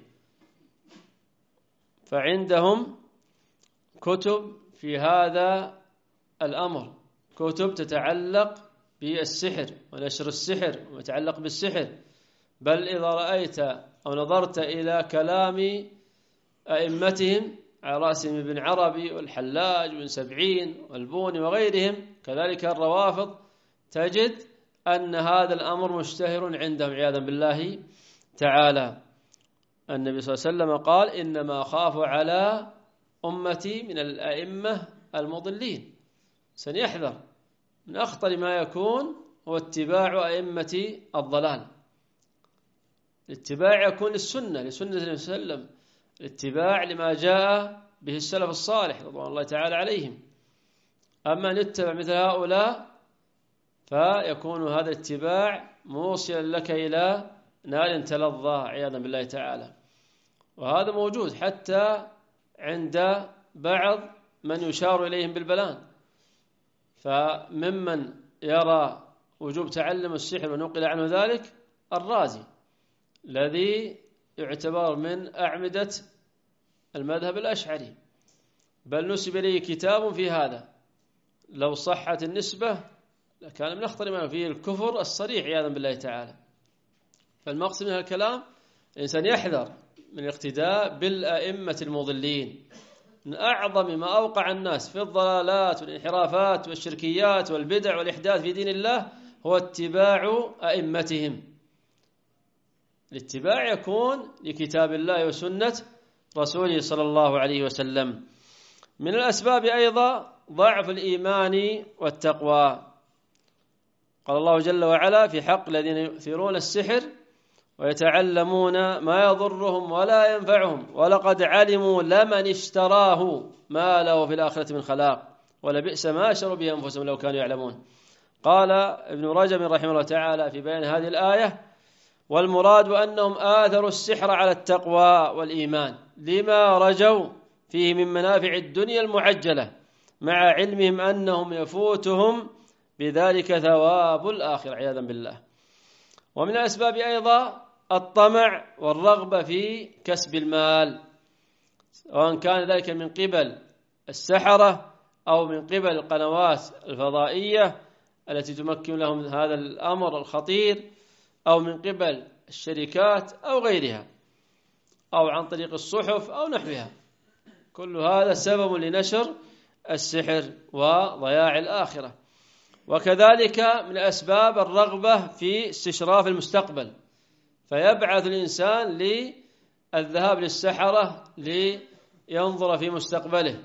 فعندهم كتب في هذا الأمر، كتب تتعلق بالسحر ونشر السحر ويتعلق بالسحر. بل إذا رأيت أو نظرت إلى كلام أئمتهم على رأسهم ابن عربي والحلاج بن سبعين والبوني وغيرهم، كذلك الروافض، تجد أن هذا الأمر مشتهر عندهم عياذا بالله تعالى. النبي صلى الله عليه وسلم قال: إنما خاف على أمتي من الأئمة المضلين. سنحذر من أخطر ما يكون هو اتباع أئمة الضلال، الاتباع يكون للسنة، لسنة النبي صلى الله عليه وسلم، الاتباع لما جاء به السلف الصالح رضوان الله تعالى عليهم. أما نتبع مثل هؤلاء فيكون هذا الاتباع موصلا لك إلى نار تلظى عياذا بالله تعالى. وهذا موجود حتى عند بعض من يشار إليهم بالبلان. فممن يرى وجوب تعلم السحر ونقل عنه ذلك الرازي الذي يعتبر من أعمدة المذهب الأشعري، بل نسب إليه كتاب في هذا، لو صحت النسبة لكان من أخطر ما فيه الكفر الصريح عياذا بالله تعالى. فالمقصد من هذا الكلام الإنسان يحذر من الاقتداء بالأئمة المضلين. من أعظم ما أوقع الناس في الضلالات والانحرافات والشركيات والبدع والإحداث في دين الله هو اتباع أئمتهم. الاتباع يكون لكتاب الله وسنة رسوله صلى الله عليه وسلم. من الأسباب أيضا ضعف الإيمان والتقوى. قال الله جل وعلا في حق الذين يؤثرون السحر ويتعلمون ما يضرهم ولا ينفعهم ولقد علموا لمن اشتراه ما له في الآخرة من خلاق ولبئس ما شروا به أنفسهم لو كانوا يعلمون. قال ابن رجب رحمه الله تعالى في بيان هذه الآية: والمراد أنهم آثروا السحر على التقوى والإيمان لما رجوا فيه من منافع الدنيا المعجلة، مع علمهم أنهم يفوتهم بذلك ثواب الآخرة عياذا بالله. ومن الأسباب أيضا الطمع والرغبة في كسب المال، سواء كان ذلك من قبل السحرة أو من قبل القنوات الفضائية التي تمكن لهم هذا الأمر الخطير، أو من قبل الشركات أو غيرها، أو عن طريق الصحف أو نحوها. كل هذا سبب لنشر السحر وضياع الآخرة. وكذلك من أسباب الرغبة في استشراف المستقبل، فيبعث الإنسان للذهاب للسحرة لينظر في مستقبله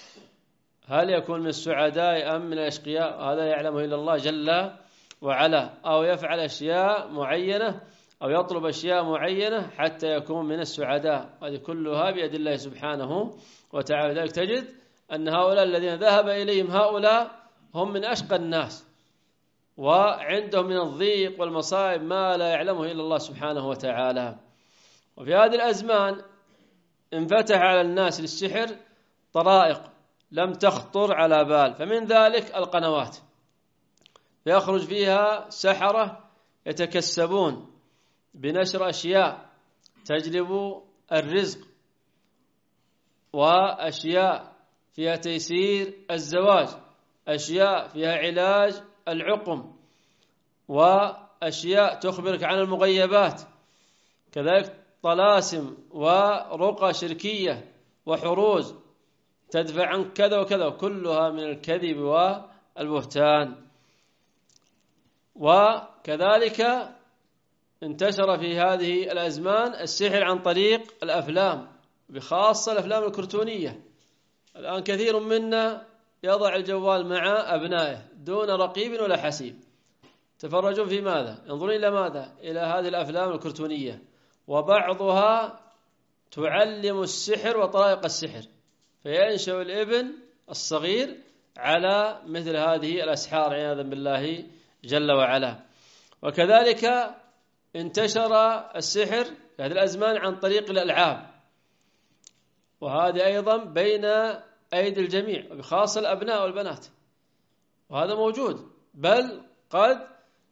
هل يكون من السعداء أم من الأشقياء، هذا يعلمه إلا الله جل وعلا، أو يفعل أشياء معينة أو يطلب أشياء معينة حتى يكون من السعداء. هذه كلها بيد الله سبحانه وتعالى. ذلك تجد أن هؤلاء الذين ذهب إليهم هؤلاء هم من أشقى الناس، وعندهم من الضيق والمصائب ما لا يعلمه إلا الله سبحانه وتعالى. وفي هذه الأزمان انفتح على الناس للسحر طرائق لم تخطر على بال، فمن ذلك القنوات، يخرج فيها سحرة يتكسبون بنشر أشياء تجلب الرزق، وأشياء فيها تيسير الزواج، أشياء فيها علاج العقم، وأشياء تخبرك عن المغيبات، كذلك طلاسم ورقى شركية وحروز تدفع عنك كذا وكذا، كلها من الكذب والبهتان. وكذلك انتشر في هذه الأزمان السحر عن طريق الأفلام، بخاصة الأفلام الكرتونية. الآن كثير منا يضع الجوال مع أبنائه دون رقيب ولا حسيب، تفرجون في ماذا؟ ينظرون إلى ماذا؟ إلى هذه الأفلام الكرتونية، وبعضها تعلم السحر وطرائق السحر، فينشأ الابن الصغير على مثل هذه الأسحار عياذا بالله جل وعلا. وكذلك انتشر السحر في هذه الأزمان عن طريق الألعاب، وهذه أيضا بين أيدي الجميع وبخاصة الأبناء والبنات، وهذا موجود، بل قد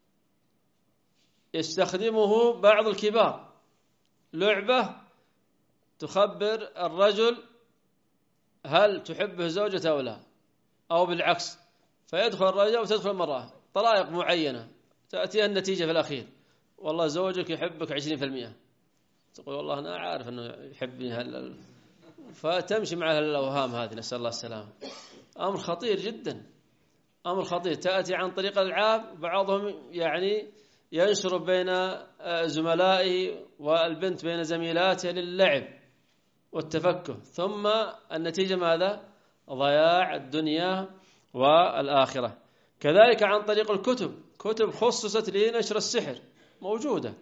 يستخدمه بعض الكبار. لعبة تخبر الرجل هل تحبه زوجته أو لا، أو بالعكس، فيدخل الرجل وتدخل المرأة، طرائق معينة تأتيها النتيجة في الأخير والله زوجك يحبك 20%، تقول والله أنا عارف أنه يحبني، فتمشي مع الأوهام هذه، نسأل الله السلامة. أمر خطير جدا، أمر خطير. تأتي عن طريق الألعاب، بعضهم يعني ينشر بين زملائه والبنت بين زميلاتها للعب والتفكه، ثم النتيجة ماذا؟ ضياع الدنيا والآخرة. كذلك عن طريق الكتب، كتب خصصت لنشر السحر موجودة،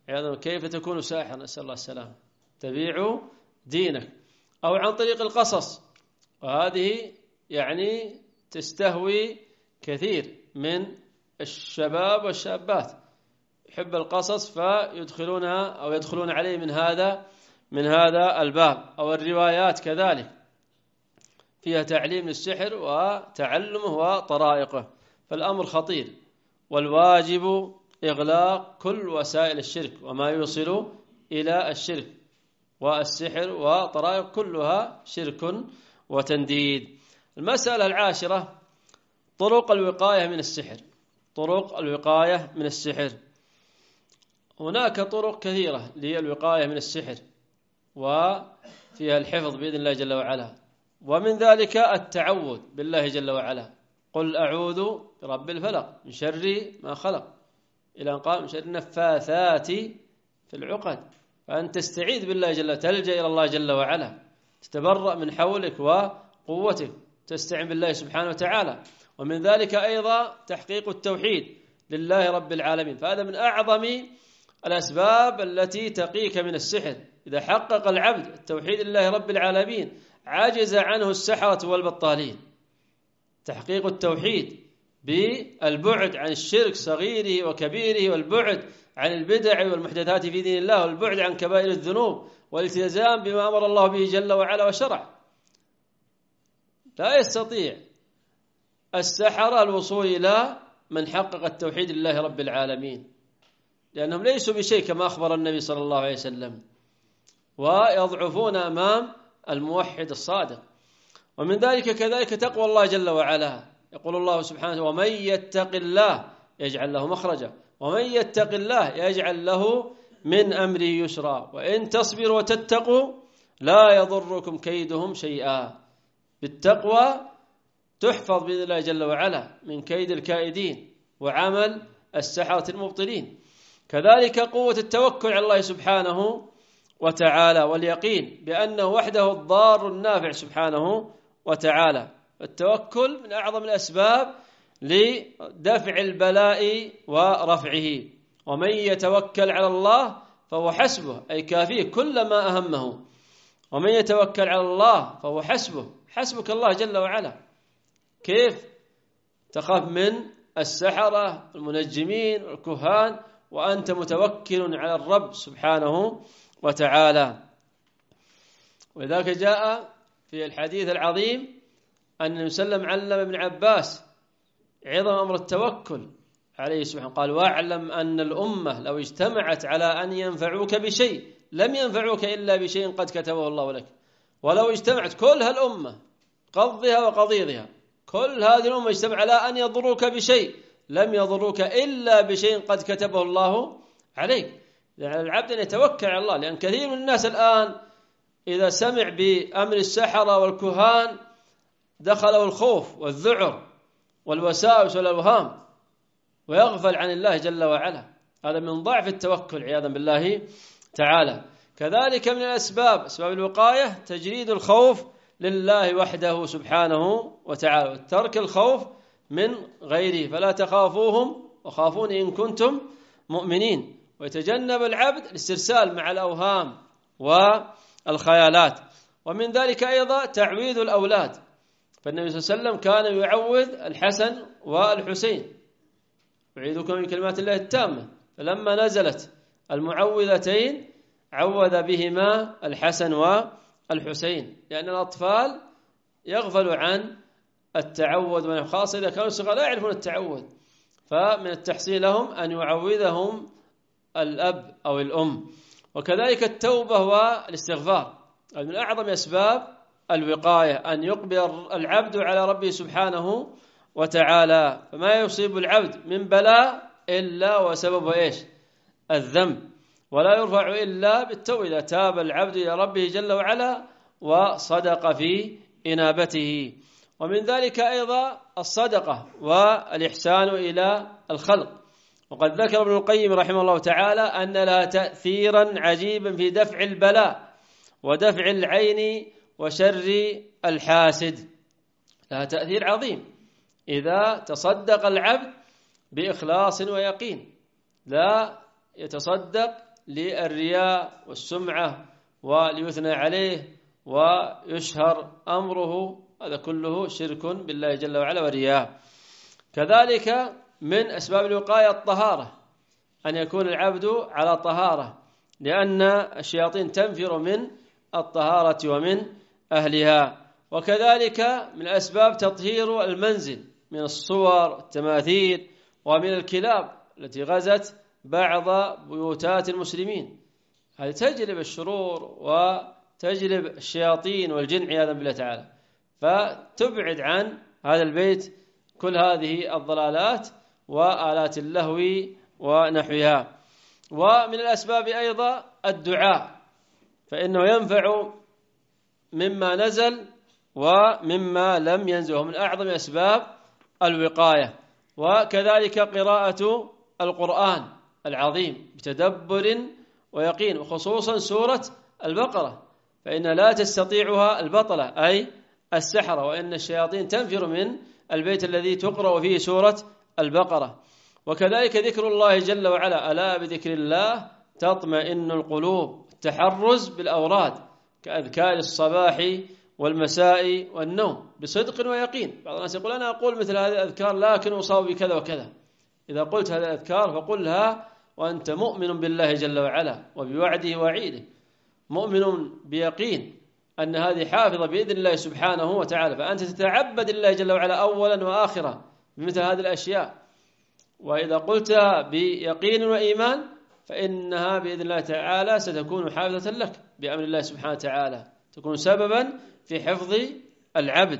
كيف تكون ساحرا؟ نسأل الله السلامة. تبيع دينك. أو عن طريق القصص، وهذه يعني تستهوي كثير من الشباب والشابات، يحب القصص فيدخلونها أو يدخلون عليه من هذا الباب. أو الروايات كذلك فيها تعليم السحر وتعلمه وطرائقه، فالأمر خطير. والواجب إغلاق كل وسائل الشرك وما يوصل إلى الشرك، والسحر وطرائق كلها شرك وتنديد. المسألة العاشرة طرق الوقاية من السحر. طرق الوقاية من السحر، هناك طرق كثيرة للوقاية من السحر وفيها الحفظ بإذن الله جل وعلا، ومن ذلك التعوذ بالله جل وعلا. قل أعوذ برب الفلق من شر ما خلق، إلى أن قال من شر النفاثات في العقد. فأن تستعيذ بالله جل، تلجأ إلى الله جل وعلا، تتبرأ من حولك وقوتك، تستعين بالله سبحانه وتعالى. ومن ذلك أيضا تحقيق التوحيد لله رب العالمين، فهذا من أعظم الأسباب التي تقيك من السحر. إذا حقق العبد التوحيد لله رب العالمين عجز عنه السحرة والبطالين. تحقيق التوحيد بالبعد عن الشرك صغيره وكبيره، والبعد عن البدع والمحدثات في دين الله، والبعد عن كبائر الذنوب، والالتزام بما أمر الله به جل وعلا وشرع. لا يستطيع السحرة الوصول إلى من حقق التوحيد لله رب العالمين، لأنهم ليسوا بشيء كما أخبر النبي صلى الله عليه وسلم، ويضعفون أمام الموحد الصادق. ومن ذلك كذلك تقوى الله جل وعلا. يقول الله سبحانه: ومن يتق الله يجعل له مخرجا ومن يتق الله يجعل له من أمره يسرا وإن تصبروا وتتقوا لا يضركم كيدهم شيئا. بالتقوى تحفظ بإذن الله جل وعلا من كيد الكائدين وعمل السحرة المبطلين. كذلك قوة التوكل على الله سبحانه وتعالى، واليقين بأنه وحده الضار النافع سبحانه وتعالى. التوكل من أعظم الأسباب لدفع البلاء ورفعه. ومن يتوكل على الله فهو حسبه، أي كافيه كل ما أهمه. ومن يتوكل على الله فهو حسبه، حسبك الله جل وعلا. كيف تخاف من السحرة المنجمين والكهان وأنت متوكل على الرب سبحانه وتعالى؟ ولذلك جاء في الحديث العظيم أن النبي صلى الله عليه وسلم علم ابن عباس عظم أمر التوكل عليه سبحانه. قال: واعلم أن الأمة لو اجتمعت على أن ينفعوك بشيء لم ينفعوك إلا بشيء قد كتبه الله لك. ولو اجتمعت كل هالأمة قضها وقضيضها، كل هذه الأمة اجتمع على أن يضروك بشيء لم يضروك إلا بشيء قد كتبه الله عليك. يعني العبد أن يتوكل على الله، لأن كثير من الناس الآن إذا سمع بأمر السحرة والكهان دخله الخوف والذعر والوساوس والأوهام ويغفل عن الله جل وعلا. هذا من ضعف التوكل عياذا بالله تعالى. كذلك من الأسباب، أسباب الوقاية، تجريد الخوف لله وحده سبحانه وتعالى، وترك الخوف من غيره. فلا تخافوهم وخافوني إن كنتم مؤمنين. ويتجنب العبد الاسترسال مع الأوهام والخيالات. ومن ذلك أيضا تعويذ الأولاد، فالنبي صلى الله عليه وسلم كان يعوذ الحسن والحسين: أعيذكم بكلمات الله التامة. فلما نزلت المعوذتين عوذ بهما الحسن والحسين، لأن الأطفال يغفلوا عن التعوذ، خاصة إذا كانوا صغار لا يعرفون التعوذ، فمن التحسين لهم أن يعوذهم الأب أو الأم. وكذلك التوبة والاستغفار، من أعظم أسباب الوقاية أن يقبل العبد على ربه سبحانه وتعالى. فما يصيب العبد من بلاء إلا وسببه إيش؟ الذنب، ولا يرفع إلا بالتوبة. إذا تاب العبد إلى ربه جل وعلا وصدق في إنابته. ومن ذلك أيضا الصدقة والإحسان إلى الخلق. وقد ذكر ابن القيم رحمه الله تعالى أن لها تأثيرا عجيبا في دفع البلاء ودفع العين وشر الحاسد. لها تأثير عظيم إذا تصدق العبد بإخلاص ويقين. لا يتصدق للرياء والسمعة وليثنى عليه ويشهر أمره، هذا كله شرك بالله جل وعلا ورياء. كذلك من أسباب الوقاية الطهارة، أن يكون العبد على طهارة، لأن الشياطين تنفر من الطهارة ومن أهلها. وكذلك من أسباب تطهير المنزل من الصور التماثيل ومن الكلاب التي غزت بعض بيوتات المسلمين، هذه تجلب الشرور وتجلب الشياطين والجن عياذا بالله تعالى، فتبعد عن هذا البيت كل هذه الضلالات وآلات اللهو ونحوها. ومن الأسباب أيضا الدعاء، فإنه ينفع مما نزل ومما لم ينزل، من أعظم أسباب الوقاية. وكذلك قراءة القرآن العظيم بتدبر ويقين، وخصوصا سورة البقرة، فإن لا تستطيعها البطلة أي السحرة، وإن الشياطين تنفر من البيت الذي تقرأ فيه سورة البقرة. وكذلك ذكر الله جل وعلا، ألا بذكر الله تطمئن القلوب، التحرز بالأوراد كأذكار الصباح والمساء والنوم بصدق ويقين. بعض الناس يقول أنا أقول مثل هذه الأذكار لكن أصاب بكذا وكذا. إذا قلت هذه الأذكار فقلها وأنت مؤمن بالله جل وعلا وبوعده وعيده، مؤمن بيقين أن هذه حافظة بإذن الله سبحانه وتعالى، فأنت تتعبد الله جل وعلا أولا وآخرا بمثل هذه الأشياء. وإذا قلتها بيقين وإيمان فإنها بإذن الله تعالى ستكون حافظة لك بأمر الله سبحانه وتعالى، تكون سببا في حفظ العبد،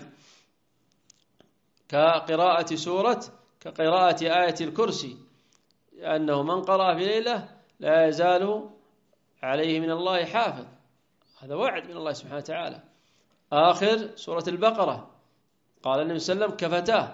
كقراءة آية الكرسي، لأنه من قرأ في ليلة لا يزال عليه من الله حافظ، هذا وعد من الله سبحانه وتعالى. آخر سورة البقرة قال النبي صلى الله عليه وسلم كفتاه،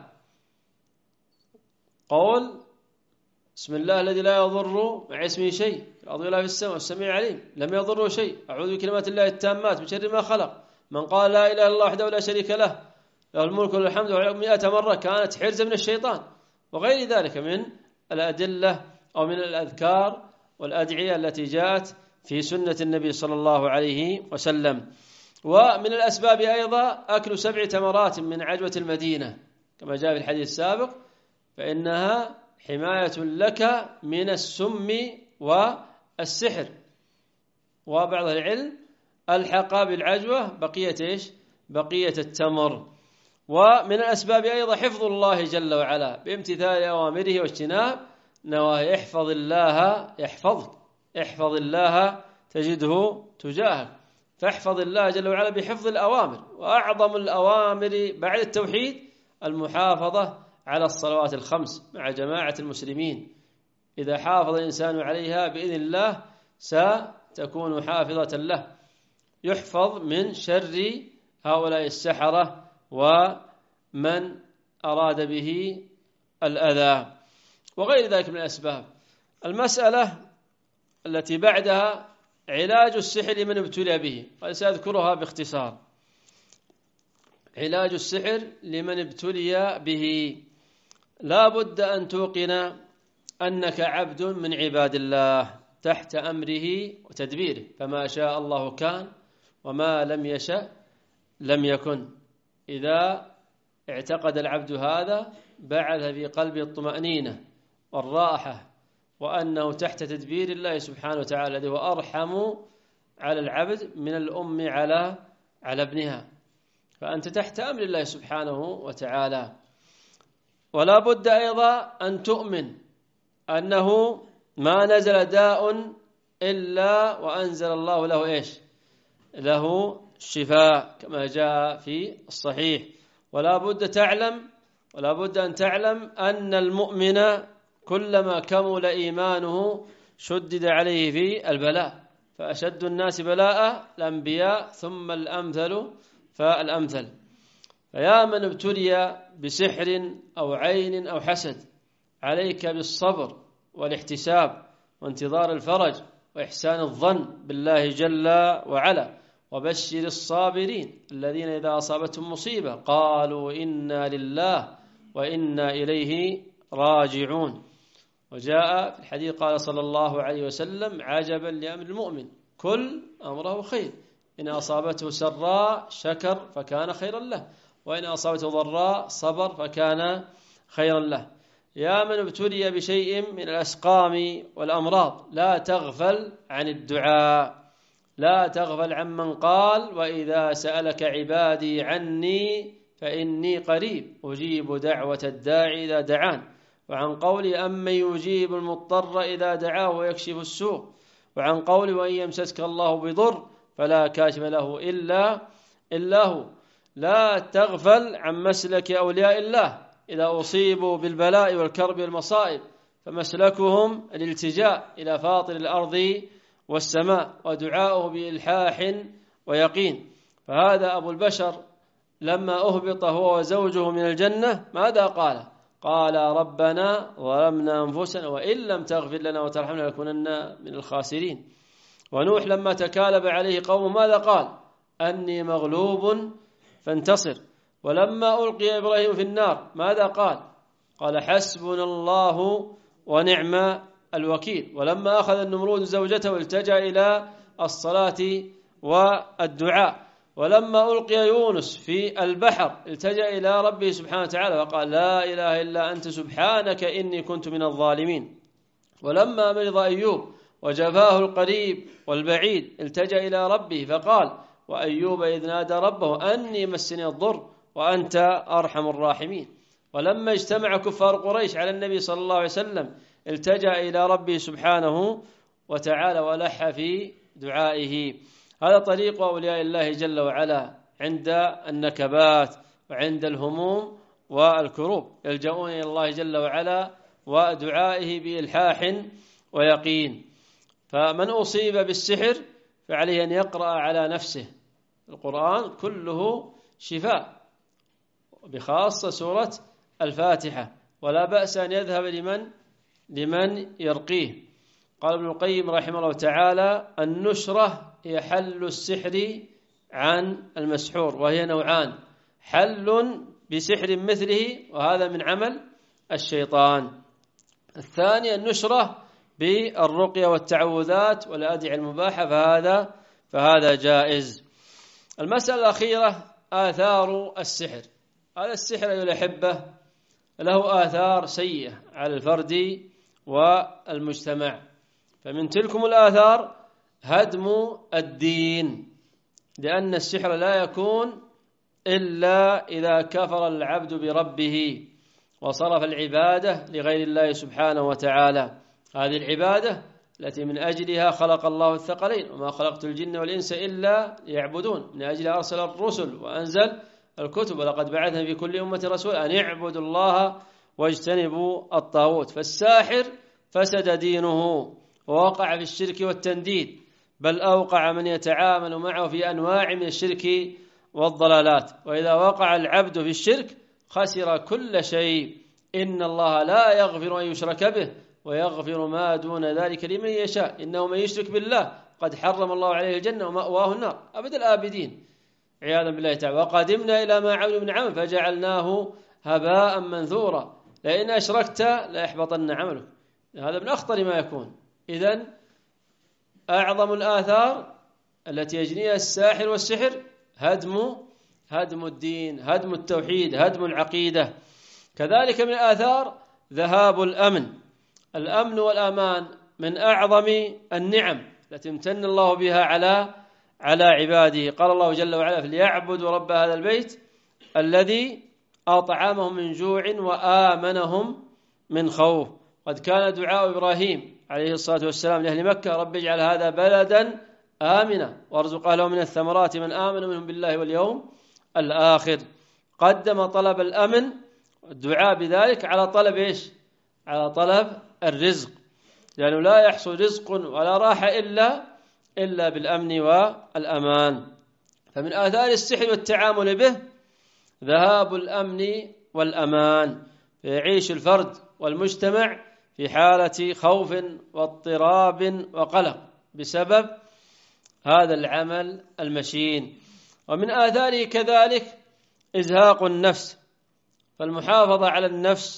قول بسم الله الذي لا يضر مع اسمه شيء في الأرض ولا في السماء والسميع العليم، لم يضره شيء، أعوذ بكلمات الله التامات من شر ما خلق، من قال لا إله إلا الله وحده لا شريك له له الملك وله الحمد وله 100 مرة كانت حرزة من الشيطان، وغير ذلك من الأدلة أو من الأذكار والأدعية التي جاءت في سنة النبي صلى الله عليه وسلم. ومن الأسباب أيضا أكل 7 تمرات من عجوة المدينة كما جاء في الحديث السابق، فإنها حماية لك من السم والسحر. وبعض العلم الحق بالعجوة بقية التمر. ومن الأسباب أيضا حفظ الله جل وعلا بامتثال أوامره واجتناب نواهيه. احفظ الله يحفظك، احفظ الله تجده تجاهك، فاحفظ الله جل وعلا بحفظ الأوامر. وأعظم الأوامر بعد التوحيد المحافظة على الصلوات الخمس مع جماعة المسلمين، إذا حافظ الإنسان عليها بإذن الله ستكون حافظة له، يحفظ من شر هؤلاء السحرة ومن أراد به الأذى وغير ذلك من الأسباب. المسألة التي بعدها علاج السحر لمن ابتلي به، سأذكرها باختصار. علاج السحر لمن ابتلي به، لا بد أن توقن أنك عبد من عباد الله تحت أمره وتدبيره، فما شاء الله كان وما لم يشأ لم يكن. إذا اعتقد العبد هذا بعث في قلبه الطمأنينة والراحة، وأنه تحت تدبير الله سبحانه وتعالى الذي هو أرحم على العبد من الأم على ابنها، فأنت تحت أمر الله سبحانه وتعالى. ولا بد أيضا أن تؤمن أنه ما نزل داء إلا وأنزل الله له له الشفاء كما جاء في الصحيح. ولا بد أن تعلم أن المؤمن كلما كمل إيمانه شدد عليه في البلاء، فأشد الناس بلاء الأنبياء ثم الأمثل فالأمثل. فيا من ابتلي بسحر أو عين أو حسد، عليك بالصبر والاحتساب وانتظار الفرج وإحسان الظن بالله جل وعلا. وبشر الصابرين الذين إذا أصابتهم مصيبة قالوا إنا لله وإنا إليه راجعون. وجاء في الحديث قال صلى الله عليه وسلم عجبا لأمر المؤمن كل أمره خير إن أصابته سراء شكر فكان خيرا له وإن أصابته ضراء صبر فكان خيرا له. يا من ابتلي بشيء من الأسقام والأمراض لا تغفل عن الدعاء، لا تغفل عمن قال وإذا سألك عبادي عني فإني قريب أجيب دعوة الداعي إذا دعان، وعن قول أمن يجيب المضطر إذا دعاه ويكشف السوء، وعن قول وإن يمسسك الله بضر فلا كاشف له إلا هو. لا تغفل عن مسلك أولياء الله إذا أصيبوا بالبلاء والكرب والمصائب فمسلكهم الالتجاء إلى فاطر الأرض والسماء ودعاؤه بإلحاح ويقين. فهذا أبو البشر لما أهبط هو وزوجه من الجنة ماذا قال؟ قال ربنا ظلمنا أنفسنا وإن لم تغفر لنا وترحمنا لنكونن من الخاسرين. ونوح لما تكالب عليه قوم ماذا قال؟ أني مغلوب فانتصر. ولما ألقي إبراهيم في النار ماذا قال؟ قال حسبنا الله ونعم الوكيل. ولما أخذ النمرود زوجته التجأ إلى الصلاة والدعاء. ولما ألقي يونس في البحر التجأ إلى ربه سبحانه وتعالى وقال لا إله إلا أنت سبحانك إني كنت من الظالمين. ولما مرض أيوب وجفاه القريب والبعيد التجأ إلى ربه فقال وأيوب إذ نادى ربه أني مسني الضر وأنت أرحم الراحمين. ولما اجتمع كفار قريش على النبي صلى الله عليه وسلم التجأ إلى ربه سبحانه وتعالى ولح في دعائه. هذا طريق أولياء الله جل وعلا عند النكبات وعند الهموم والكروب يلجؤون إلى الله جل وعلا ودعائه بإلحاح ويقين. فمن أصيب بالسحر فعليه أن يقرأ على نفسه القرآن كله شفاء بخاصة سورة الفاتحة، ولا بأس أن يذهب لمن يرقيه. قال ابن القيم رحمه الله تعالى النشرة هي حل السحر عن المسحور، وهي نوعان: حل بسحر مثله وهذا من عمل الشيطان، الثاني النشرة بالرقية والتعوذات والأدعية المباحة فهذا جائز. المسألة الأخيرة آثار السحر. هذا السحر أيها الأحبة له آثار سيئة على الفرد والمجتمع. فمن تلكم الآثار هدم الدين، لأن السحر لا يكون إلا إذا كفر العبد بربه وصرف العبادة لغير الله سبحانه وتعالى. هذه العبادة التي من أجلها خلق الله الثقلين وما خلقت الجن والإنس إلا ليعبدون، من أجلها أرسل الرسل وأنزل الكتب ولقد بعثنا في كل أمة رسول أن يعبدوا الله واجتنبوا الطاغوت. فالساحر فسد دينه ووقع في الشرك والتنديد، بل أوقع من يتعامل معه في أنواع من الشرك والضلالات. وإذا وقع العبد في الشرك خسر كل شيء. إن الله لا يغفر أن يشرك به ويغفر ما دون ذلك لمن يشاء، إنه من يشرك بالله قد حرم الله عليه الجنة ومأواه النار أبد الآبدين عياذا بالله تعالى. وقدمنا إلى ما عملوا من عمل فجعلناه هباء منثورا لئن أشركت ليحبطن عملك. هذا من أخطر ما يكون. إذن أعظم الآثار التي يجنيها الساحر والسحر هدم الدين، هدم التوحيد، هدم العقيدة. كذلك من الآثار ذهاب الأمن والأمان من أعظم النعم التي امتن الله بها على عباده. قال الله جل وعلا فليعبدوا رب هذا البيت الذي أطعمهم من جوع وآمنهم من خوف. قد كان دعاء إبراهيم عليه الصلاة والسلام لأهل مكة رب اجعل هذا بلدا آمنا وارزق أهله من الثمرات من آمن منهم بالله واليوم الآخر. قدم طلب الأمن الدعاء بذلك على طلب إيش؟ على طلب الرزق، لأنه لا يحصل رزق ولا راحة إلا بالأمن والأمان. فمن آثار السحر والتعامل به ذهاب الأمن والأمان، فيعيش الفرد والمجتمع في حالة خوف واضطراب وقلق بسبب هذا العمل المشين. ومن آثاره كذلك إزهاق النفس، فالمحافظة على النفس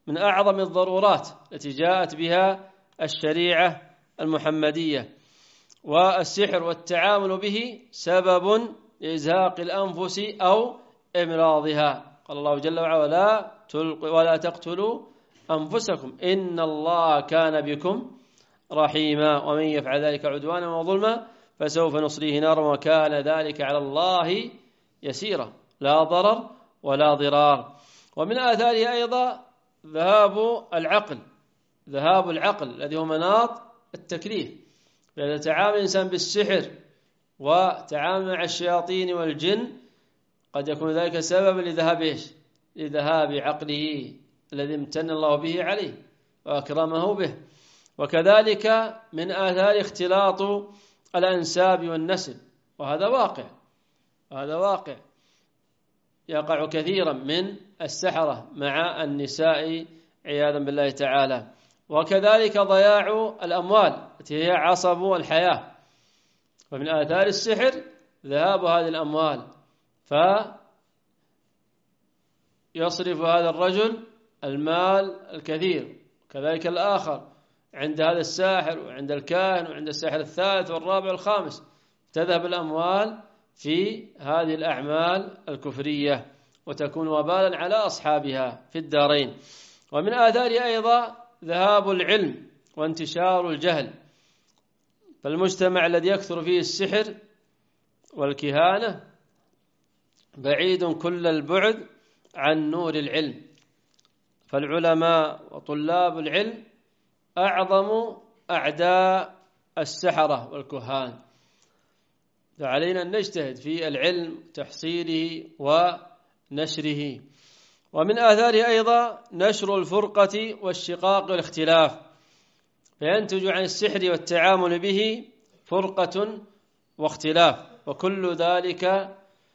من أعظم الضرورات التي جاءت بها الشريعة المحمدية. والسحر والتعامل به سبب لإزهاق الأنفس أو إمراضها. قال الله جل وعلا: ولا تقتلوا أنفسكم إن الله كان بكم رحيما ومن يفعل ذلك عدوانا وظلما فسوف نصليه نارا وكان ذلك على الله يسيرا لا ضرر ولا ضرار. ومن آثاره أيضا ذهاب العقل الذي هو مناط التكليف. فإذا تعامل الإنسان بالسحر وتعامل مع الشياطين والجن قد يكون ذلك سببا لذهاب عقله الذي امتن الله به عليه وأكرمه به. وكذلك من آثار اختلاط الأنساب والنسل، وهذا واقع يقع كثيرا من السحرة مع النساء عياذا بالله تعالى. وكذلك ضياع الأموال التي هي عصب الحياة، ومن آثار السحر ذهاب هذه الأموال، فيصرف هذا الرجل المال الكثير، كذلك الآخر عند هذا الساحر وعند الكاهن وعند الساحر الثالث والرابع والخامس، تذهب الأموال في هذه الأعمال الكفرية وتكون وبالا على أصحابها في الدارين. ومن آثار أيضا ذهاب العلم وانتشار الجهل، فالمجتمع الذي يكثر فيه السحر والكهانة بعيد كل البعد عن نور العلم، فالعلماء وطلاب العلم أعظم أعداء السحرة والكهان، فعلينا أن نجتهد في العلم تحصيله ونشره. ومن آثاره أيضا نشر الفرقة والشقاق والاختلاف، فينتج عن السحر والتعامل به فرقة واختلاف، وكل ذلك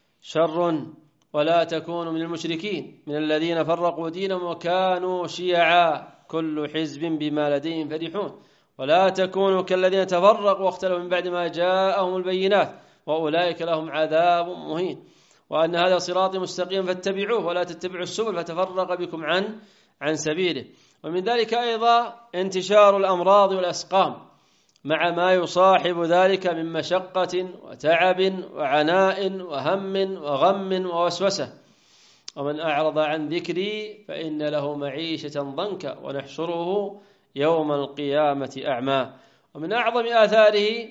شر. ولا تكونوا من المشركين من الذين فرقوا دينهم وكانوا شيعا كل حزب بما لديهم فرحون. ولا تكونوا كالذين تفرقوا واختلفوا من بعد ما جاءهم البينات وأولئك لهم عذاب مهين. وأن هذا صراطي مستقيم فاتبعوه ولا تتبعوا السبل فتفرق بكم عن سبيله. ومن ذلك أيضا انتشار الأمراض والأسقام مع ما يصاحب ذلك من مشقة وتعب وعناء وهم وغم ووسوسة. ومن أعرض عن ذكري فإن له معيشة ضنكا ونحشره يوم القيامة أعمى. ومن أعظم آثاره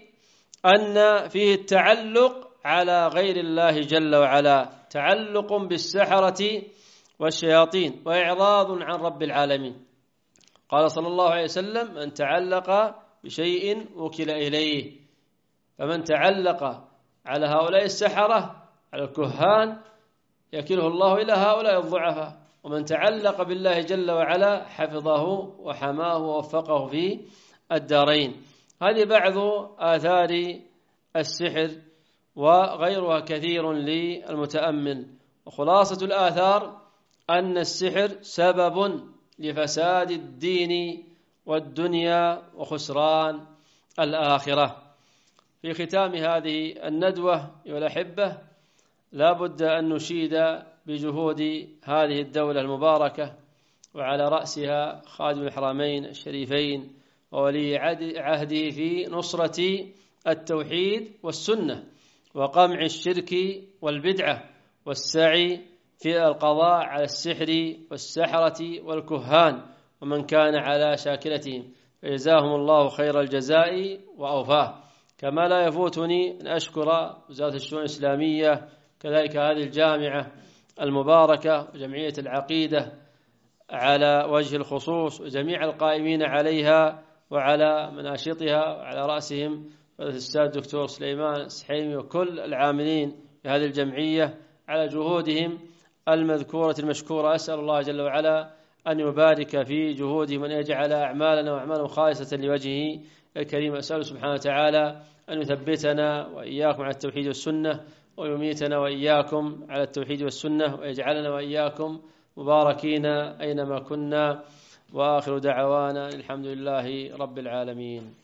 أن فيه التعلق على غير الله جل وعلا، تعلق بالسحرة والشياطين وإعراض عن رب العالمين. قال صلى الله عليه وسلم: من تعلق بشيء وكل إليه. فمن تعلق على هؤلاء السحرة على الكهان يكله الله إلى هؤلاء الضعفاء، ومن تعلق بالله جل وعلا حفظه وحماه ووفقه في الدارين. هذه بعض آثار السحر وغيرها كثير للمتأمل. وخلاصة الآثار أن السحر سبب لفساد الدين والدنيا وخسران الآخرة. في ختام هذه الندوة والأحبة لا بد أن نشيد بجهود هذه الدولة المباركة، وعلى رأسها خادم الحرمين الشريفين وولي عهده في نصرة التوحيد والسنة وقمع الشرك والبدعة والسعي في القضاء على السحر والسحرة والكهان ومن كان على شاكلتهم، فجزاهم الله خير الجزاء وأوفاه. كما لا يفوتني أن أشكر وزارة الشؤون الإسلامية، كذلك هذه الجامعة المباركة وجمعية العقيدة على وجه الخصوص، وجميع القائمين عليها وعلى مناشطها، وعلى رأسهم الأستاذ الدكتور سليمان السحيمي وكل العاملين في هذه الجمعية على جهودهم المذكورة المشكورة. أسأل الله جل وعلا أن يبارك في جهودهم وأن يجعل أعمالنا وأعمالهم خالصة لوجهه الكريم. أسأل سبحانه وتعالى أن يثبتنا وإياكم على التوحيد والسنة، ويميتنا وإياكم على التوحيد والسنة، ويجعلنا وإياكم مباركين أينما كنا. وآخر دعوانا الحمد لله رب العالمين.